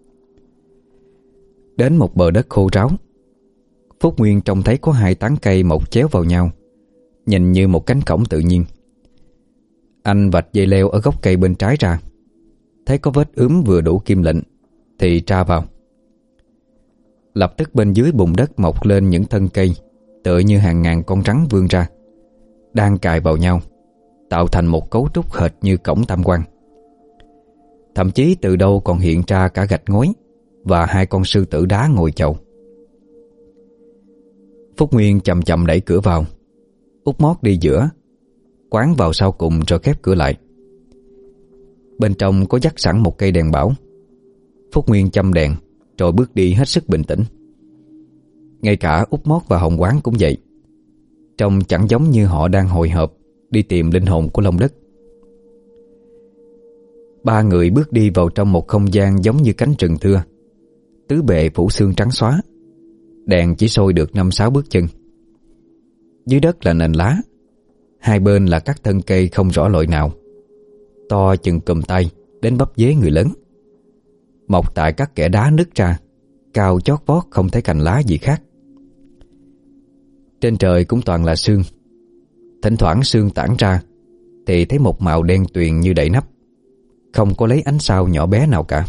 Đến một bờ đất khô ráo, Phúc Nguyên trông thấy có hai tán cây mọc chéo vào nhau, nhìn như một cánh cổng tự nhiên. Anh vạch dây leo ở gốc cây bên trái ra, thấy có vết ướm vừa đủ kim lệnh thì tra vào. Lập tức bên dưới bùn đất mọc lên những thân cây tựa như hàng ngàn con rắn vươn ra, đang cài vào nhau, tạo thành một cấu trúc hệt như cổng tam quan. Thậm chí từ đâu còn hiện ra cả gạch ngói và hai con sư tử đá ngồi chầu. Phúc Nguyên chậm chậm đẩy cửa vào. Út Mót đi giữa, Quán vào sau cùng rồi khép cửa lại. Bên trong có dắt sẵn một cây đèn bảo. Phúc Nguyên châm đèn rồi bước đi hết sức bình tĩnh. Ngay cả Út Mót và Hồng Quán cũng vậy, trông chẳng giống như họ đang hồi hộp đi tìm linh hồn của Long Đất. Ba người bước đi vào trong một không gian giống như cánh rừng thưa, tứ bề phủ xương trắng xóa. Đèn chỉ soi được năm sáu bước chân. Dưới đất là nền lá, hai bên là các thân cây không rõ loại nào, to chừng cùm tay đến bắp dế người lớn, mọc tại các kẽ đá nứt ra, cao chót vót không thấy cành lá gì khác. Trên trời cũng toàn là sương. Thỉnh thoảng sương tản ra thì thấy một màu đen tuyền như đậy nắp, không có lấy ánh sao nhỏ bé nào cả.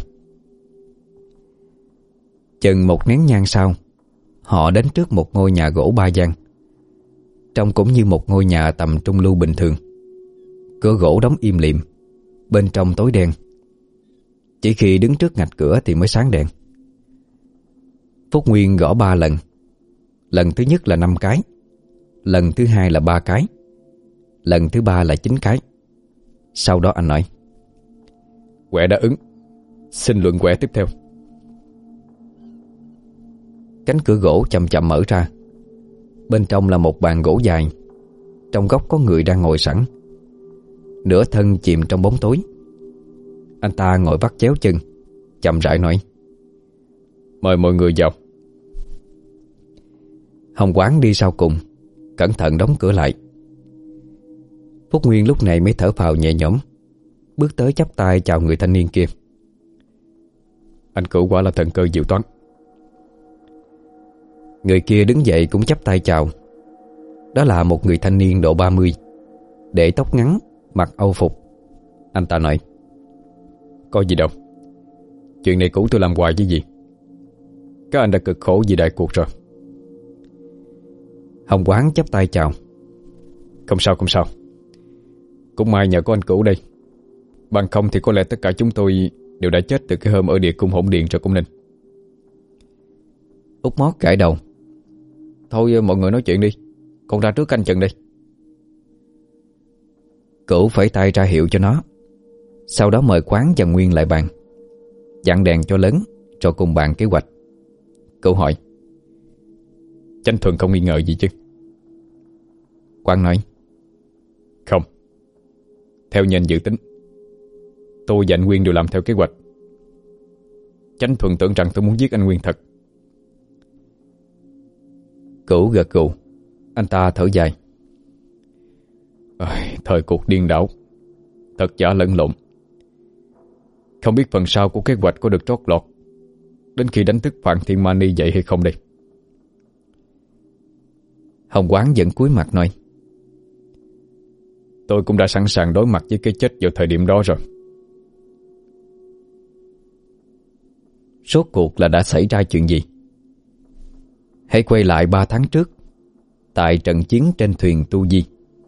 Chừng một nén nhang sau, họ đến trước một ngôi nhà gỗ ba gian. Trông cũng như một ngôi nhà tầm trung lưu bình thường. Cửa gỗ đóng im lìm, bên trong tối đen. Chỉ khi đứng trước ngạch cửa thì mới sáng đèn. Phúc Nguyên gõ ba lần. Lần thứ nhất là năm cái, lần thứ hai là ba cái, lần thứ ba là chín cái. Sau đó anh nói: Quẹ đã ứng, xin luận quẹ tiếp theo. Cánh cửa gỗ chậm chậm mở ra. Bên trong là một bàn gỗ dài. Trong góc có người đang ngồi sẵn, nửa thân chìm trong bóng tối. Anh ta ngồi vắt chéo chân, chậm rãi nói: Mời mọi người vào. Hồng Quán đi sau cùng, cẩn thận đóng cửa lại. Phúc Nguyên lúc này mới thở phào nhẹ nhõm, bước tới chắp tay chào người thanh niên kia. Anh Cửu quả là thần cơ diệu toán. Người kia đứng dậy cũng chắp tay chào. Đó là một người thanh niên độ ba mươi, để tóc ngắn, mặc âu phục. Anh ta nói: Có gì đâu, chuyện này Cửu tôi làm hoài chứ gì. Các anh đã cực khổ vì đại cuộc rồi. Hồng Quán chắp tay chào: Không sao không sao, cũng may nhờ có anh Cửu đây. Bằng không thì có lẽ tất cả chúng tôi đều đã chết từ cái hôm ở địa cung hỗn điện rồi cũng nên. Út Mót gãi đầu: Thôi mọi người nói chuyện đi, con ra trước canh chừng đi. Cửu phẩy tay ra hiệu cho nó. Sau đó mời Quán và Nguyên lại bàn, dặn đèn cho lớn, rồi cùng bàn kế hoạch. Cửu hỏi: Chánh Thuần không nghi ngờ gì chứ? Quán nói: Không. Theo như anh dự tính, tôi và anh Nguyên đều làm theo kế hoạch. Chánh Thuần tưởng rằng tôi muốn giết anh Nguyên thật. Cửu gật gù. Anh ta thở dài: à, Thời cuộc điên đảo, thật giả lẫn lộn. Không biết phần sau của kế hoạch có được trót lọt đến khi đánh thức Phạn Thiên Mani dậy hay không đây. Hồng Quán vẫn cúi mặt nói: Tôi cũng đã sẵn sàng đối mặt với cái chết vào thời điểm đó rồi. Rốt cuộc là đã xảy ra chuyện gì? Hãy quay lại ba tháng trước, tại trận chiến trên thuyền Tu Di.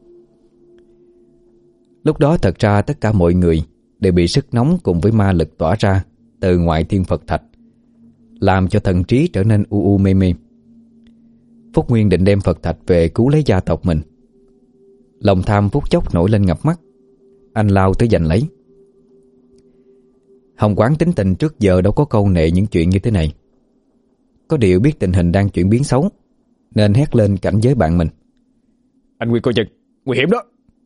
Lúc đó thật ra tất cả mọi người đều bị sức nóng cùng với ma lực tỏa ra từ ngoại thiên Phật Thạch, làm cho thần trí trở nên u u mê mê. Phúc Nguyên định đem Phật Thạch về cứu lấy gia tộc mình. Lòng tham phút chốc nổi lên ngập mắt. Anh lao tới giành lấy. Hồng Quán tính tình trước giờ đâu có câu nệ những chuyện như thế này. Có điều biết tình hình đang chuyển biến xấu, nên hét lên cảnh giới bạn mình: Anh Nguyên coi chừng, nguy hiểm đó.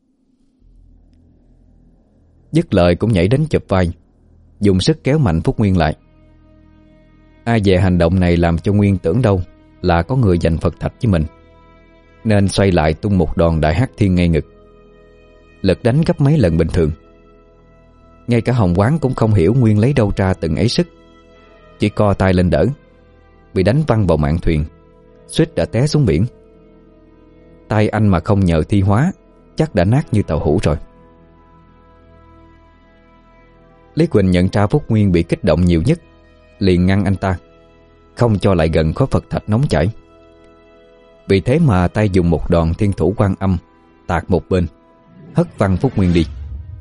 Dứt lời cũng nhảy đến chụp vai, dùng sức kéo mạnh Phúc Nguyên lại. Ai dè hành động này làm cho Nguyên tưởng đâu là có người giành Phật Thạch với mình, nên xoay lại tung một đòn đại hắc thiên ngay ngực. Lực đánh gấp mấy lần bình thường. Ngay cả Hồng Quán cũng không hiểu Nguyên lấy đâu ra từng ấy sức, chỉ co tay lên đỡ, bị đánh văng vào mạn thuyền, suýt đã té xuống biển. Tay anh mà không nhờ thi hóa, chắc đã nát như tàu hũ rồi. Lý Quỳnh nhận ra Phúc Nguyên bị kích động nhiều nhất, liền ngăn anh ta, không cho lại gần khối Phật Thạch nóng chảy. Vì thế mà tay dùng một đòn thiên thủ Quan Âm tạt một bên, hất văng Phúc Nguyên đi.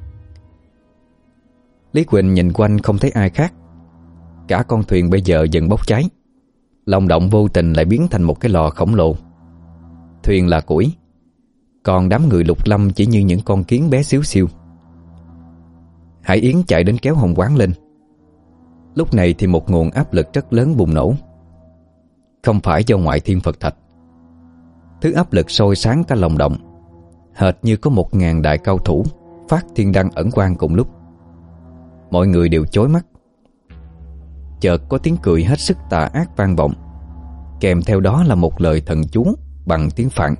Lý Quỳnh nhìn quanh không thấy ai khác. Cả con thuyền bây giờ dần bốc cháy, lòng động vô tình lại biến thành một cái lò khổng lồ. Thuyền là củi, còn đám người Lục Lâm chỉ như những con kiến bé xíu xiu. Hải Yến chạy đến kéo Hồng Quán lên. Lúc này thì một nguồn áp lực rất lớn bùng nổ. Không phải do ngoại thiên Phật Thạch. Thứ áp lực sôi sáng cả lòng động, hệt như có một ngàn đại cao thủ phát thiên đăng ẩn quang cùng lúc. Mọi người đều chối mắt. Chợt có tiếng cười hết sức tà ác vang vọng, kèm theo đó là một lời thần chú bằng tiếng Phạn.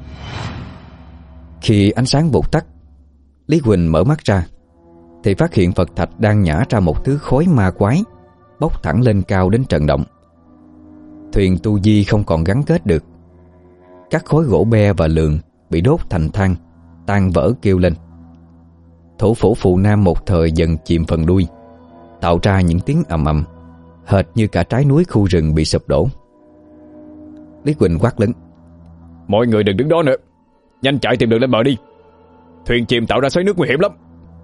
Khi ánh sáng vụt tắt, Lý Quỳnh mở mắt ra thì phát hiện Phật Thạch đang nhả ra một thứ khói ma quái, bốc thẳng lên cao đến trần động. Thuyền Tu Di không còn gắn kết được. Các khối gỗ be và lường bị đốt thành than, tan vỡ kêu lên. Thủ phủ phụ nam một thời dần chìm phần đuôi, tạo ra những tiếng ầm ầm, hệt như cả trái núi khu rừng bị sụp đổ. Lý Quỳnh quát lớn: Mọi người đừng đứng đó nữa, nhanh chạy tìm đường lên bờ đi. Thuyền chìm tạo ra xoáy nước nguy hiểm lắm.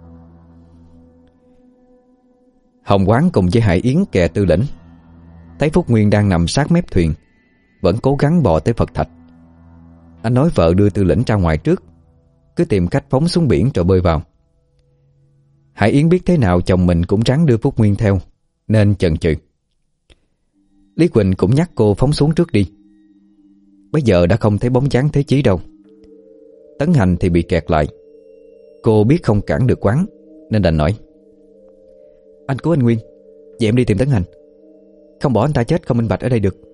Hồng Quán cùng với Hải Yến kè Tư Lĩnh thấy Phúc Nguyên đang nằm sát mép thuyền, vẫn cố gắng bò tới Phật Thạch. Anh nói vợ đưa Tư Lĩnh ra ngoài trước, cứ tìm cách phóng xuống biển rồi bơi vào. Hải Yến biết thế nào chồng mình cũng ráng đưa Phúc Nguyên theo, nên chần chừ. Lý Quỳnh cũng nhắc cô phóng xuống trước đi. Bây giờ đã không thấy bóng dáng Thế Chí đâu. Tấn Hành thì bị kẹt lại. Cô biết không cản được Quán nên đành nói: Anh cứu anh Nguyên, vậy em đi tìm Tấn Hành. Không bỏ anh ta chết không minh bạch ở đây được.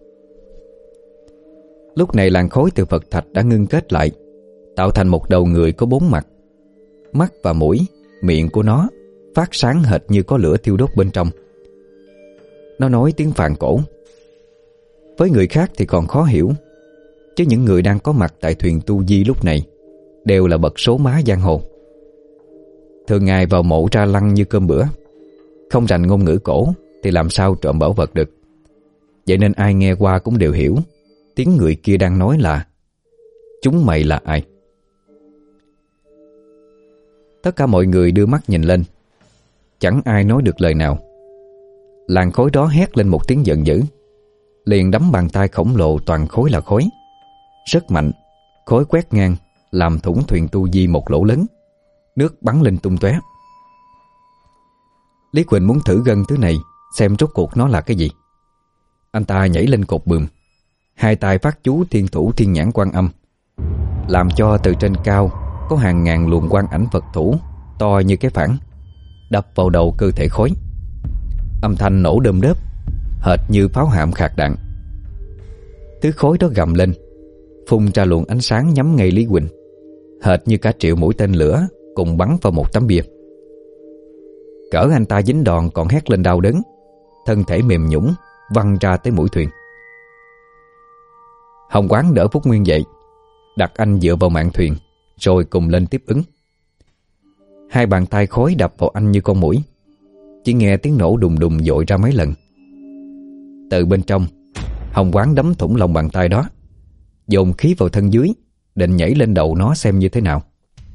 Lúc này làn khói từ Phật Thạch đã ngưng kết lại, tạo thành một đầu người có bốn mặt. Mắt và mũi, miệng của nó phát sáng hệt như có lửa thiêu đốt bên trong. Nó nói tiếng Phàn cổ. Với người khác thì còn khó hiểu, chứ những người đang có mặt tại thuyền tu di lúc này đều là bậc số má giang hồ. Thường ngày vào mộ ra lăng như cơm bữa, không rành ngôn ngữ cổ thì làm sao trộm bảo vật được. Vậy nên ai nghe qua cũng đều hiểu tiếng người kia đang nói là: Chúng mày là ai? Tất cả mọi người đưa mắt nhìn lên, chẳng ai nói được lời nào. Làn khói đó hét lên một tiếng giận dữ, liền đấm bàn tay khổng lồ toàn khối là khói. Rất mạnh, khói quét ngang, làm thủng thuyền tu di một lỗ lớn, nước bắn lên tung tóe. Lý Quỳnh muốn thử gân thứ này, xem rốt cuộc nó là cái gì. Anh ta nhảy lên cột buồm, hai tay phát chú Thiên Thủ Thiên Nhãn Quan Âm, làm cho từ trên cao có hàng ngàn luồng quang ảnh Phật thủ to như cái phản đập vào đầu cơ thể khói. Âm thanh nổ đơm đớp, hệt như pháo hạm khạc đạn. Thứ khói đó gầm lên, phun ra luồng ánh sáng nhắm ngay Lý Quỳnh, hệt như cả triệu mũi tên lửa cùng bắn vào một tấm bia. Cỡ anh ta dính đòn còn hét lên đau đớn, thân thể mềm nhũn văng ra tới mũi thuyền. Hồng Quán đỡ Phúc Nguyên dậy, đặt anh dựa vào mạn thuyền, rồi cùng lên tiếp ứng. Hai bàn tay khói đập vào anh như con muỗi, chỉ nghe tiếng nổ đùng đùng dội ra mấy lần. Từ bên trong, Hồng Quán đấm thủng lòng bàn tay đó, dồn khí vào thân dưới, định nhảy lên đầu nó xem như thế nào.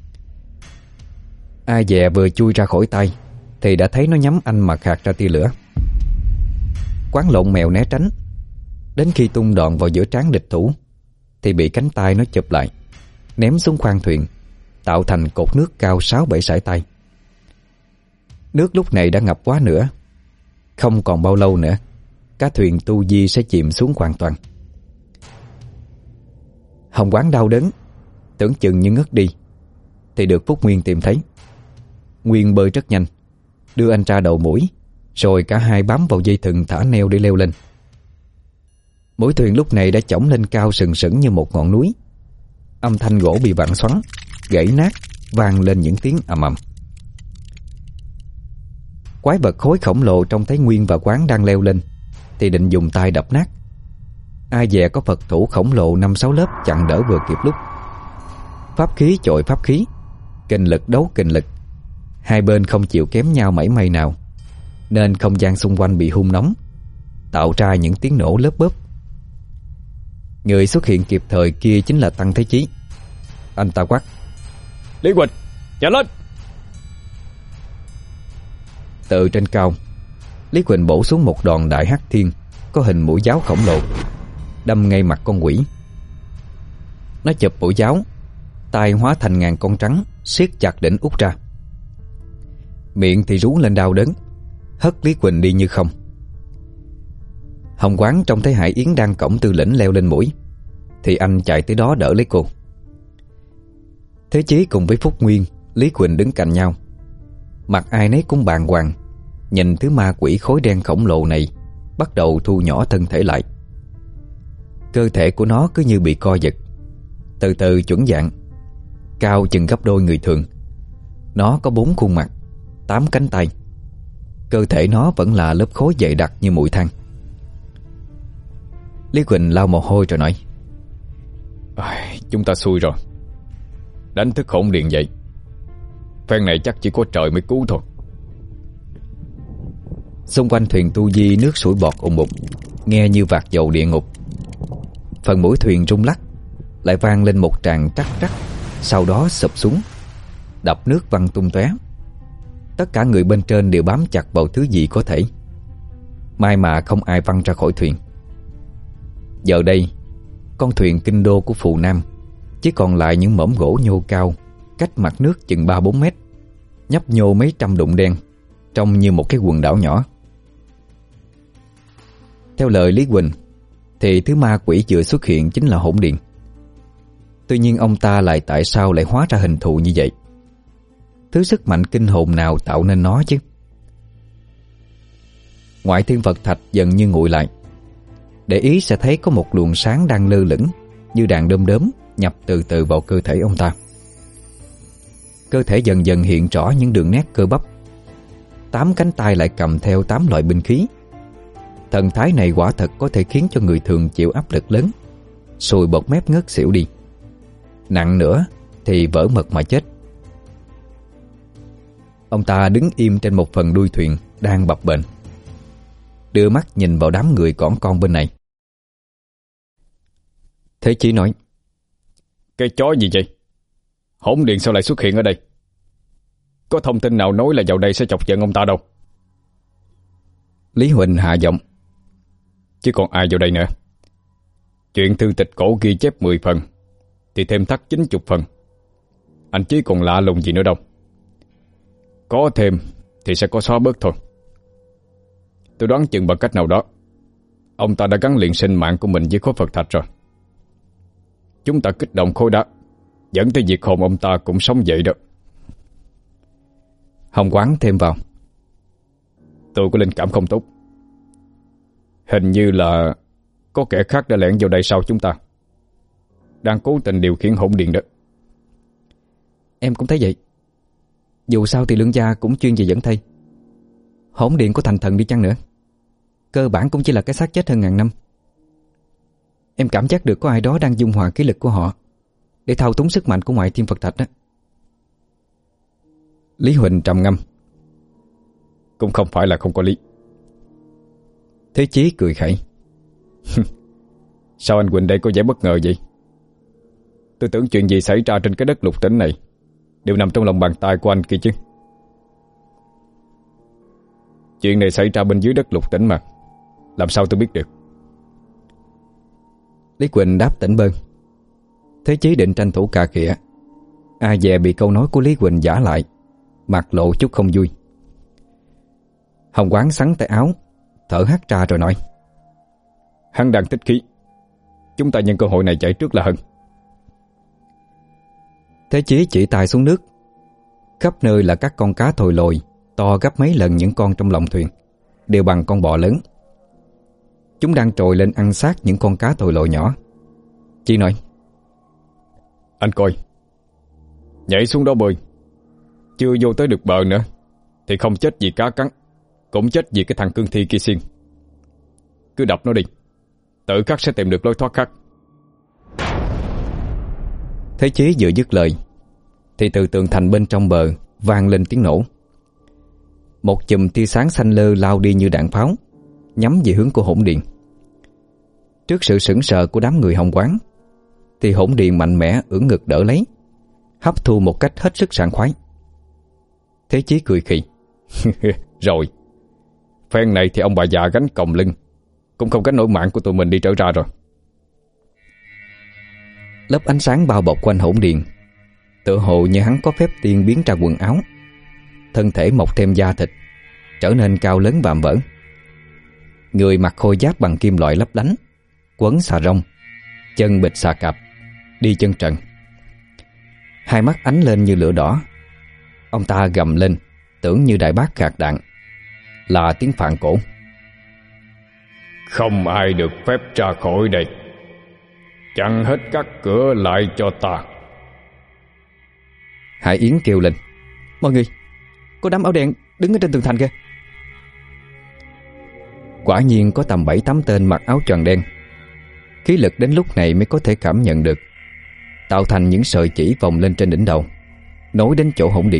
A dè vừa chui ra khỏi tay thì đã thấy nó nhắm anh mà khạc ra tia lửa. Quán lộn mèo né tránh, đến khi tung đòn vào giữa trán địch thủ thì bị cánh tay nó chụp lại, ném xuống khoang thuyền, tạo thành cột nước cao sáu bảy sải tay. Nước lúc này đã ngập quá nữa, không còn bao lâu nữa cả thuyền tu di sẽ chìm xuống hoàn toàn. Hồng Quán đau đớn, tưởng chừng như ngất đi, thì được Phúc Nguyên tìm thấy. Nguyên bơi rất nhanh, đưa anh ra đầu mũi, rồi cả hai bám vào dây thừng thả neo để leo lên. Mũi thuyền lúc này đã chổng lên cao sừng sững như một ngọn núi. Âm thanh gỗ bị vặn xoắn, gãy nát, vang lên những tiếng ầm ầm. Quái vật khối khổng lồ trông thấy Nguyên và Quán đang leo lên thì định dùng tay đập nát. Ai dè có Phật thủ khổng lồ năm sáu lớp chặn đỡ vừa kịp lúc. Pháp khí chọi pháp khí, kình lực đấu kình lực, hai bên không chịu kém nhau mảy may nào, nên không gian xung quanh bị hun nóng, tạo ra những tiếng nổ lớp bớp. Người xuất hiện kịp thời kia chính là Tăng Thế Chí. Anh ta quát: Lý Quỳnh, chạy lên! Từ trên cao, Lý Quỳnh bổ xuống một đòn đại hắc thiên có hình mũi giáo khổng lồ, đâm ngay mặt con quỷ. Nó chụp mũi giáo, tay hóa thành ngàn con trắng siết chặt đỉnh út ra. Miệng thì rú lên đau đớn, hất Lý Quỳnh đi như không. Hồng Quán trông thấy Hải Yến đang cõng Tư Lĩnh leo lên mũi thì anh chạy tới đó đỡ lấy cô. Thế Chí cùng với Phúc Nguyên, Lý Quỳnh đứng cạnh nhau, mặt ai nấy cũng bàng hoàng, nhìn thứ ma quỷ khối đen khổng lồ này bắt đầu thu nhỏ thân thể lại. Cơ thể của nó cứ như bị co giật, từ từ chuẩn dạng, cao chừng gấp đôi người thường. Nó có bốn khuôn mặt, tám cánh tay. Cơ thể nó vẫn là lớp khối dày đặc như mùi than. Lý Quỳnh lau mồ hôi rồi nói: À, chúng ta xui rồi. Đánh thức hỗn điện vậy. Phen này chắc chỉ có trời mới cứu thôi. Xung quanh thuyền tu di nước sủi bọt ùng ục, nghe như vạc dầu địa ngục. Phần mũi thuyền rung lắc, lại vang lên một tràng trắc trắc, sau đó sụp xuống, đập nước văng tung tóe. Tất cả người bên trên đều bám chặt vào thứ gì có thể. May mà không ai văng ra khỏi thuyền. Giờ đây, con thuyền kinh đô của Phù Nam chỉ còn lại những mỏm gỗ nhô cao, cách mặt nước chừng ba bốn mét, nhấp nhô mấy trăm đụng đen, trông như một cái quần đảo nhỏ. Theo lời Lý Quỳnh thì thứ ma quỷ vừa xuất hiện chính là hỗn điện. Tuy nhiên ông ta lại tại sao lại hóa ra hình thù như vậy? Thứ sức mạnh kinh hồn nào tạo nên nó chứ? Ngoại thiên Phật thạch dần như nguội lại. Để ý sẽ thấy có một luồng sáng đang lơ lửng như đàn đom đóm nhập từ từ vào cơ thể ông ta. Cơ thể dần dần hiện rõ những đường nét cơ bắp. Tám cánh tay lại cầm theo tám loại binh khí. Thần thái này quả thật có thể khiến cho người thường chịu áp lực lớn, sùi bọt mép ngất xỉu đi. Nặng nữa thì vỡ mật mà chết. Ông ta đứng im trên một phần đuôi thuyền đang bập bềnh, đưa mắt nhìn vào đám người cỏn con bên này. Thế Chí nói: Cái chó gì vậy? Hỗn điện sao lại xuất hiện ở đây? Có thông tin nào nói là vào đây sẽ chọc giận ông ta đâu? Lý Huỳnh hạ giọng: Chứ còn ai vào đây nữa? Chuyện thư tịch cổ ghi chép mười phần thì thêm thắt chín mươi phần. Anh Chí còn lạ lùng gì nữa đâu. Có thêm thì sẽ có xóa bớt thôi. Tôi đoán chừng bằng cách nào đó ông ta đã gắn liền sinh mạng của mình với khối Phật thạch rồi. Chúng ta kích động khối đá, dẫn tới việc hồn ông ta cũng sống dậy đó. Hồng Quán thêm vào: Tôi có linh cảm không tốt. Hình như là có kẻ khác đã lẻn vào đây sau chúng ta, đang cố tình điều khiển hỗn điện đó. Em cũng thấy vậy. Dù sao thì Lương gia cũng chuyên về dẫn thây. Hỗn điện có thành thần đi chăng nữa, cơ bản cũng chỉ là cái xác chết hơn ngàn năm. Em cảm giác được có ai đó đang dung hòa khí lực của họ để thao túng sức mạnh của ngoại thiên Phật thạch đó. Lý Huỳnh trầm ngâm: Cũng không phải là không có lý. Thế Chí cười khẩy: Sao anh Quỳnh đây có vẻ bất ngờ vậy? Tôi tưởng chuyện gì xảy ra trên cái đất lục tỉnh này đều nằm trong lòng bàn tay của anh kia chứ. Chuyện này xảy ra bên dưới đất lục tỉnh mà, làm sao tôi biết được? Lý Quỳnh đáp tỉnh bơ. Thế Chí định tranh thủ cà khịa, ai dè bị câu nói của Lý Quỳnh giả lại, mặt lộ chút không vui. Hồng Quán sắn tay áo, thở hắt ra rồi nói: Hắn đang tích khí, chúng ta nhân cơ hội này chạy trước là hơn. Thế Chí chỉ tay xuống nước. Khắp nơi là các con cá thồi lồi to gấp mấy lần những con trong lòng thuyền, đều bằng con bọ lớn. Chúng đang trồi lên ăn xác những con cá thồi lồi nhỏ. Chí nói: Anh coi, nhảy xuống đó bơi, chưa vô tới được bờ nữa thì không chết vì cá cắn, cũng chết vì cái thằng cương thi kia xiên. Cứ đập nó đi, tự khắc sẽ tìm được lối thoát khác. Thế Chí vừa dứt lời thì từ tường thành bên trong bờ vang lên tiếng nổ. Một chùm tia sáng xanh lơ lao đi như đạn pháo, nhắm về hướng của hỗn điện. Trước sự sững sờ của đám người Hồng Quán thì hỗn điện mạnh mẽ ưỡn ngực đỡ lấy, hấp thu một cách hết sức sảng khoái. Thế Chí cười khì: Rồi, phen này thì ông bà già gánh còng lưng cũng không gánh nổi mạng của tụi mình đi trở ra rồi. Lớp ánh sáng bao bọc quanh hỗn điện, tựa hồ như hắn có phép tiên biến ra quần áo. Thân thể mọc thêm da thịt, trở nên cao lớn vạm vỡ. Người mặc khôi giáp bằng kim loại lấp lánh, quấn xà rông, chân bịch xà cạp, đi chân trần. Hai mắt ánh lên như lửa đỏ. Ông ta gầm lên tưởng như đại bác gạt đạn, là tiếng Phạn cổ: Không ai được phép ra khỏi đây, chặn hết các cửa lại cho ta. Hải Yến kêu lên: Mọi người, có đám áo đen đứng ở trên tường thành kìa. Quả nhiên có tầm bảy tám tên mặc áo tròn đen. Khí lực đến lúc này mới có thể cảm nhận được tạo thành những sợi chỉ vòng lên trên đỉnh đầu, nối đến chỗ hỗn điện.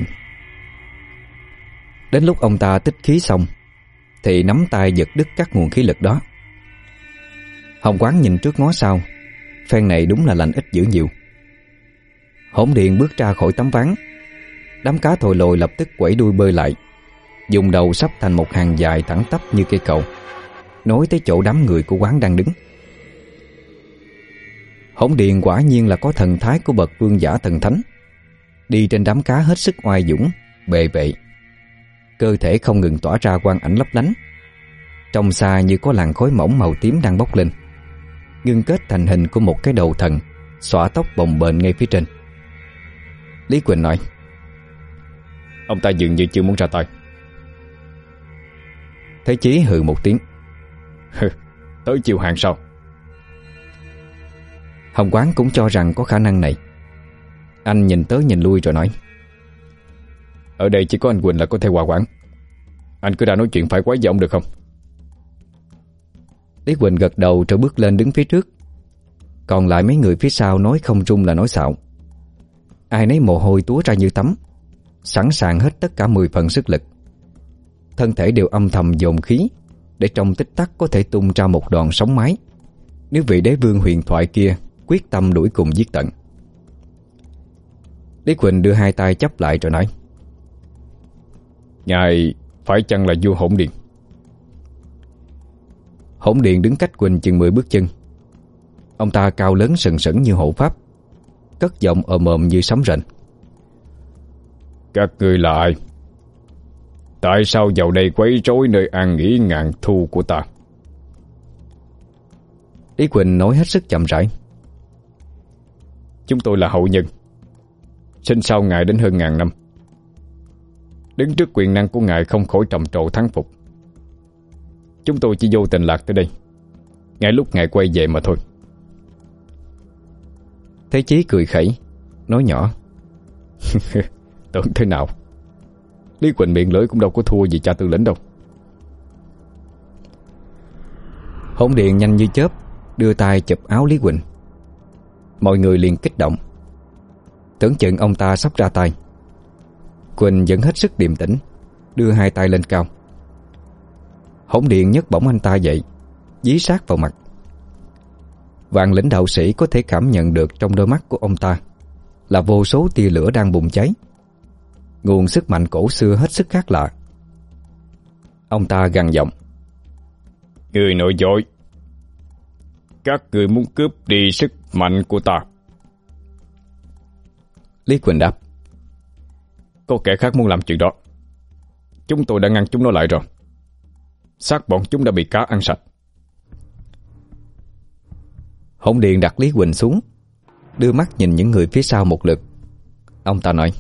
Đến lúc ông ta tích khí xong thì nắm tay giật đứt các nguồn khí lực đó. Hồng Quán nhìn trước ngó sau, phen này đúng là lành ít dữ nhiều. Hỗn điện bước ra khỏi tấm ván. Đám cá thồi lồi lập tức quẩy đuôi bơi lại, dùng đầu sắp thành một hàng dài thẳng tắp như cây cầu, nối tới chỗ đám người của quán đang đứng. Hỗn điện quả nhiên là có thần thái của bậc vương giả thần thánh, đi trên đám cá hết sức oai dũng, bệ vệ. Cơ thể không ngừng tỏa ra quang ảnh lấp lánh, trong xa như có làn khói mỏng màu tím đang bốc lên, ngưng kết thành hình của một cái đầu thần xõa tóc bồng bềnh ngay phía trên. Lý Quỳnh nói: Ông ta dường như chưa muốn ra tay. Thế Chí hừ một tiếng: Hừ, tới chiều hàng sau. Hồng Quán cũng cho rằng có khả năng này. Anh nhìn tới nhìn lui rồi nói: Ở đây chỉ có anh Quỳnh là có thể hòa quản. Anh cứ ra nói chuyện phải quấy với ông được không? Lý Quỳnh gật đầu rồi bước lên đứng phía trước. Còn lại mấy người phía sau nói không trung là nói xạo. Ai nấy mồ hôi túa ra như tắm, sẵn sàng hết tất cả mười phần sức lực. Thân thể đều âm thầm dồn khí, để trong tích tắc có thể tung ra một đòn sóng mái, nếu vị đế vương huyền thoại kia quyết tâm đuổi cùng giết tận. Lý Quỳnh đưa hai tay chắp lại rồi nói: Ngài phải chăng là vua Hỗn Điện? Hỗn Điện đứng cách Quỳnh chừng mười bước chân. Ông ta cao lớn sừng sững như hộ pháp, cất giọng ồm ồm như sấm rền: Các ngươi là ai? Tại sao vào đây quấy rối nơi an nghỉ ngàn thu của ta? Lý Quỳnh nói hết sức chậm rãi: Chúng tôi là hậu nhân, sinh sau ngài đến hơn ngàn năm. Đứng trước quyền năng của ngài không khỏi trầm trồ thán phục. Chúng tôi chỉ vô tình lạc tới đây ngay lúc ngài quay về mà thôi. Thế Chí cười khẩy, nói nhỏ: Tưởng thế nào, Lý Quỳnh miệng lưỡi cũng đâu có thua gì cha tư lĩnh đâu. Hỗn Điện nhanh như chớp đưa tay chụp áo Lý Quỳnh. Mọi người liền kích động, tưởng chừng ông ta sắp ra tay. Quỳnh vẫn hết sức điềm tĩnh, đưa hai tay lên cao. Hỗn Điện nhấc bổng anh ta dậy, dí sát vào mặt. Vạn lĩnh đạo sĩ có thể cảm nhận được trong đôi mắt của ông ta là vô số tia lửa đang bùng cháy, nguồn sức mạnh cổ xưa hết sức khác lạ. Ông ta gằn giọng: Người nội dội, các người muốn cướp đi sức mạnh của ta. Lý Quỳnh đáp: Có kẻ khác muốn làm chuyện đó. Chúng tôi đã ngăn chúng nó lại rồi. Xác bọn chúng đã bị cá ăn sạch. Hỗn Điện đặt Lý Quỳnh xuống, đưa mắt nhìn những người phía sau một lượt. Ông ta nói: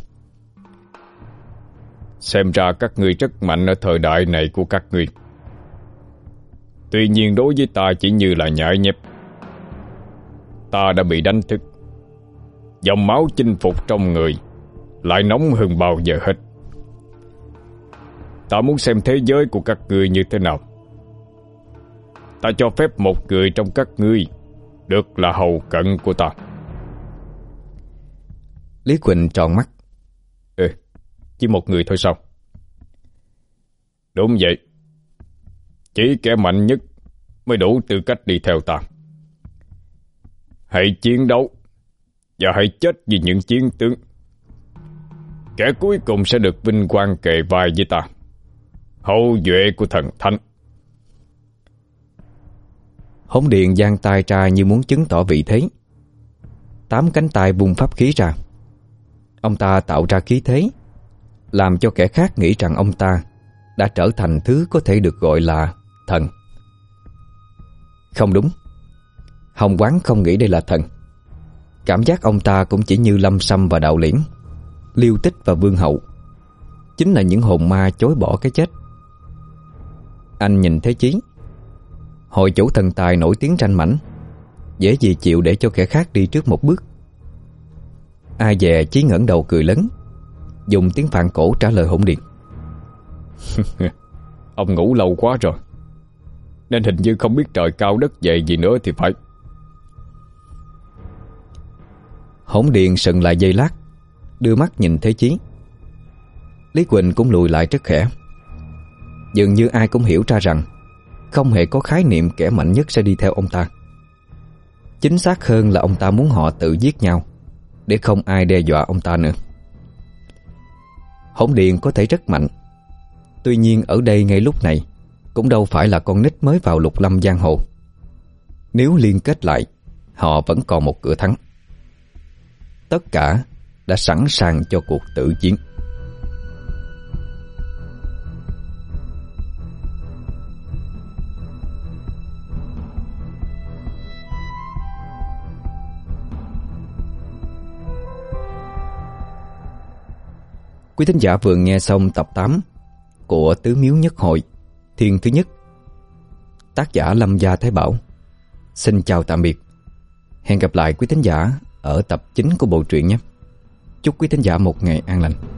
Xem ra các ngươi rất mạnh ở thời đại này của các ngươi. Tuy nhiên đối với ta chỉ như là nhại nhép. Ta đã bị đánh thức. Dòng máu chinh phục trong người lại nóng hơn bao giờ hết. Ta muốn xem thế giới của các ngươi như thế nào. Ta cho phép một người trong các ngươi được là hầu cận của ta. Lý Quỳnh tròn mắt: Ừ, chỉ một người thôi sao? Đúng vậy. Chỉ kẻ mạnh nhất mới đủ tư cách đi theo ta. Hãy chiến đấu và hãy chết vì những chiến tướng. Kẻ cuối cùng sẽ được vinh quang kề vai với ta, hậu duệ của thần thánh. Hỗn Điện giang tay ra như muốn chứng tỏ vị thế. Tám cánh tay bung pháp khí ra. Ông ta tạo ra khí thế, làm cho kẻ khác nghĩ rằng ông ta đã trở thành thứ có thể được gọi là thần. Không đúng, Hồng Quán không nghĩ đây là thần. Cảm giác ông ta cũng chỉ như Lâm Sâm và Đạo Liễn, Liêu Tích và Vương Hậu, chính là những hồn ma chối bỏ cái chết. Anh nhìn Thế Chí, hội chủ thần tài nổi tiếng tranh mảnh, dễ gì chịu để cho kẻ khác đi trước một bước. Ai dè Chí ngẩng đầu cười lớn, dùng tiếng Phạn cổ trả lời Hỗn Điện: Ông ngủ lâu quá rồi, nên hình như không biết trời cao đất dày gì nữa thì phải. Hỗn Điền sững lại giây lát, đưa mắt nhìn Thế Chí. Lý Quỳnh cũng lùi lại rất khẽ. Dường như ai cũng hiểu ra rằng không hề có khái niệm kẻ mạnh nhất sẽ đi theo ông ta. Chính xác hơn là ông ta muốn họ tự giết nhau, để không ai đe dọa ông ta nữa. Hỗn Điền có thể rất mạnh, tuy nhiên ở đây ngay lúc này cũng đâu phải là con nít mới vào lục lâm giang hồ. Nếu liên kết lại, họ vẫn còn một cửa thắng. Tất cả đã sẵn sàng cho cuộc tử chiến. Quý thính giả vừa nghe xong tập tám của Tứ Miếu Nhất Hội Thiên thứ nhất, tác giả Lâm Gia Thái Bảo. Xin chào tạm biệt. Hẹn gặp lại quý thính giả ở tập chín của bộ truyện nhé. Chúc quý thính giả một ngày an lành.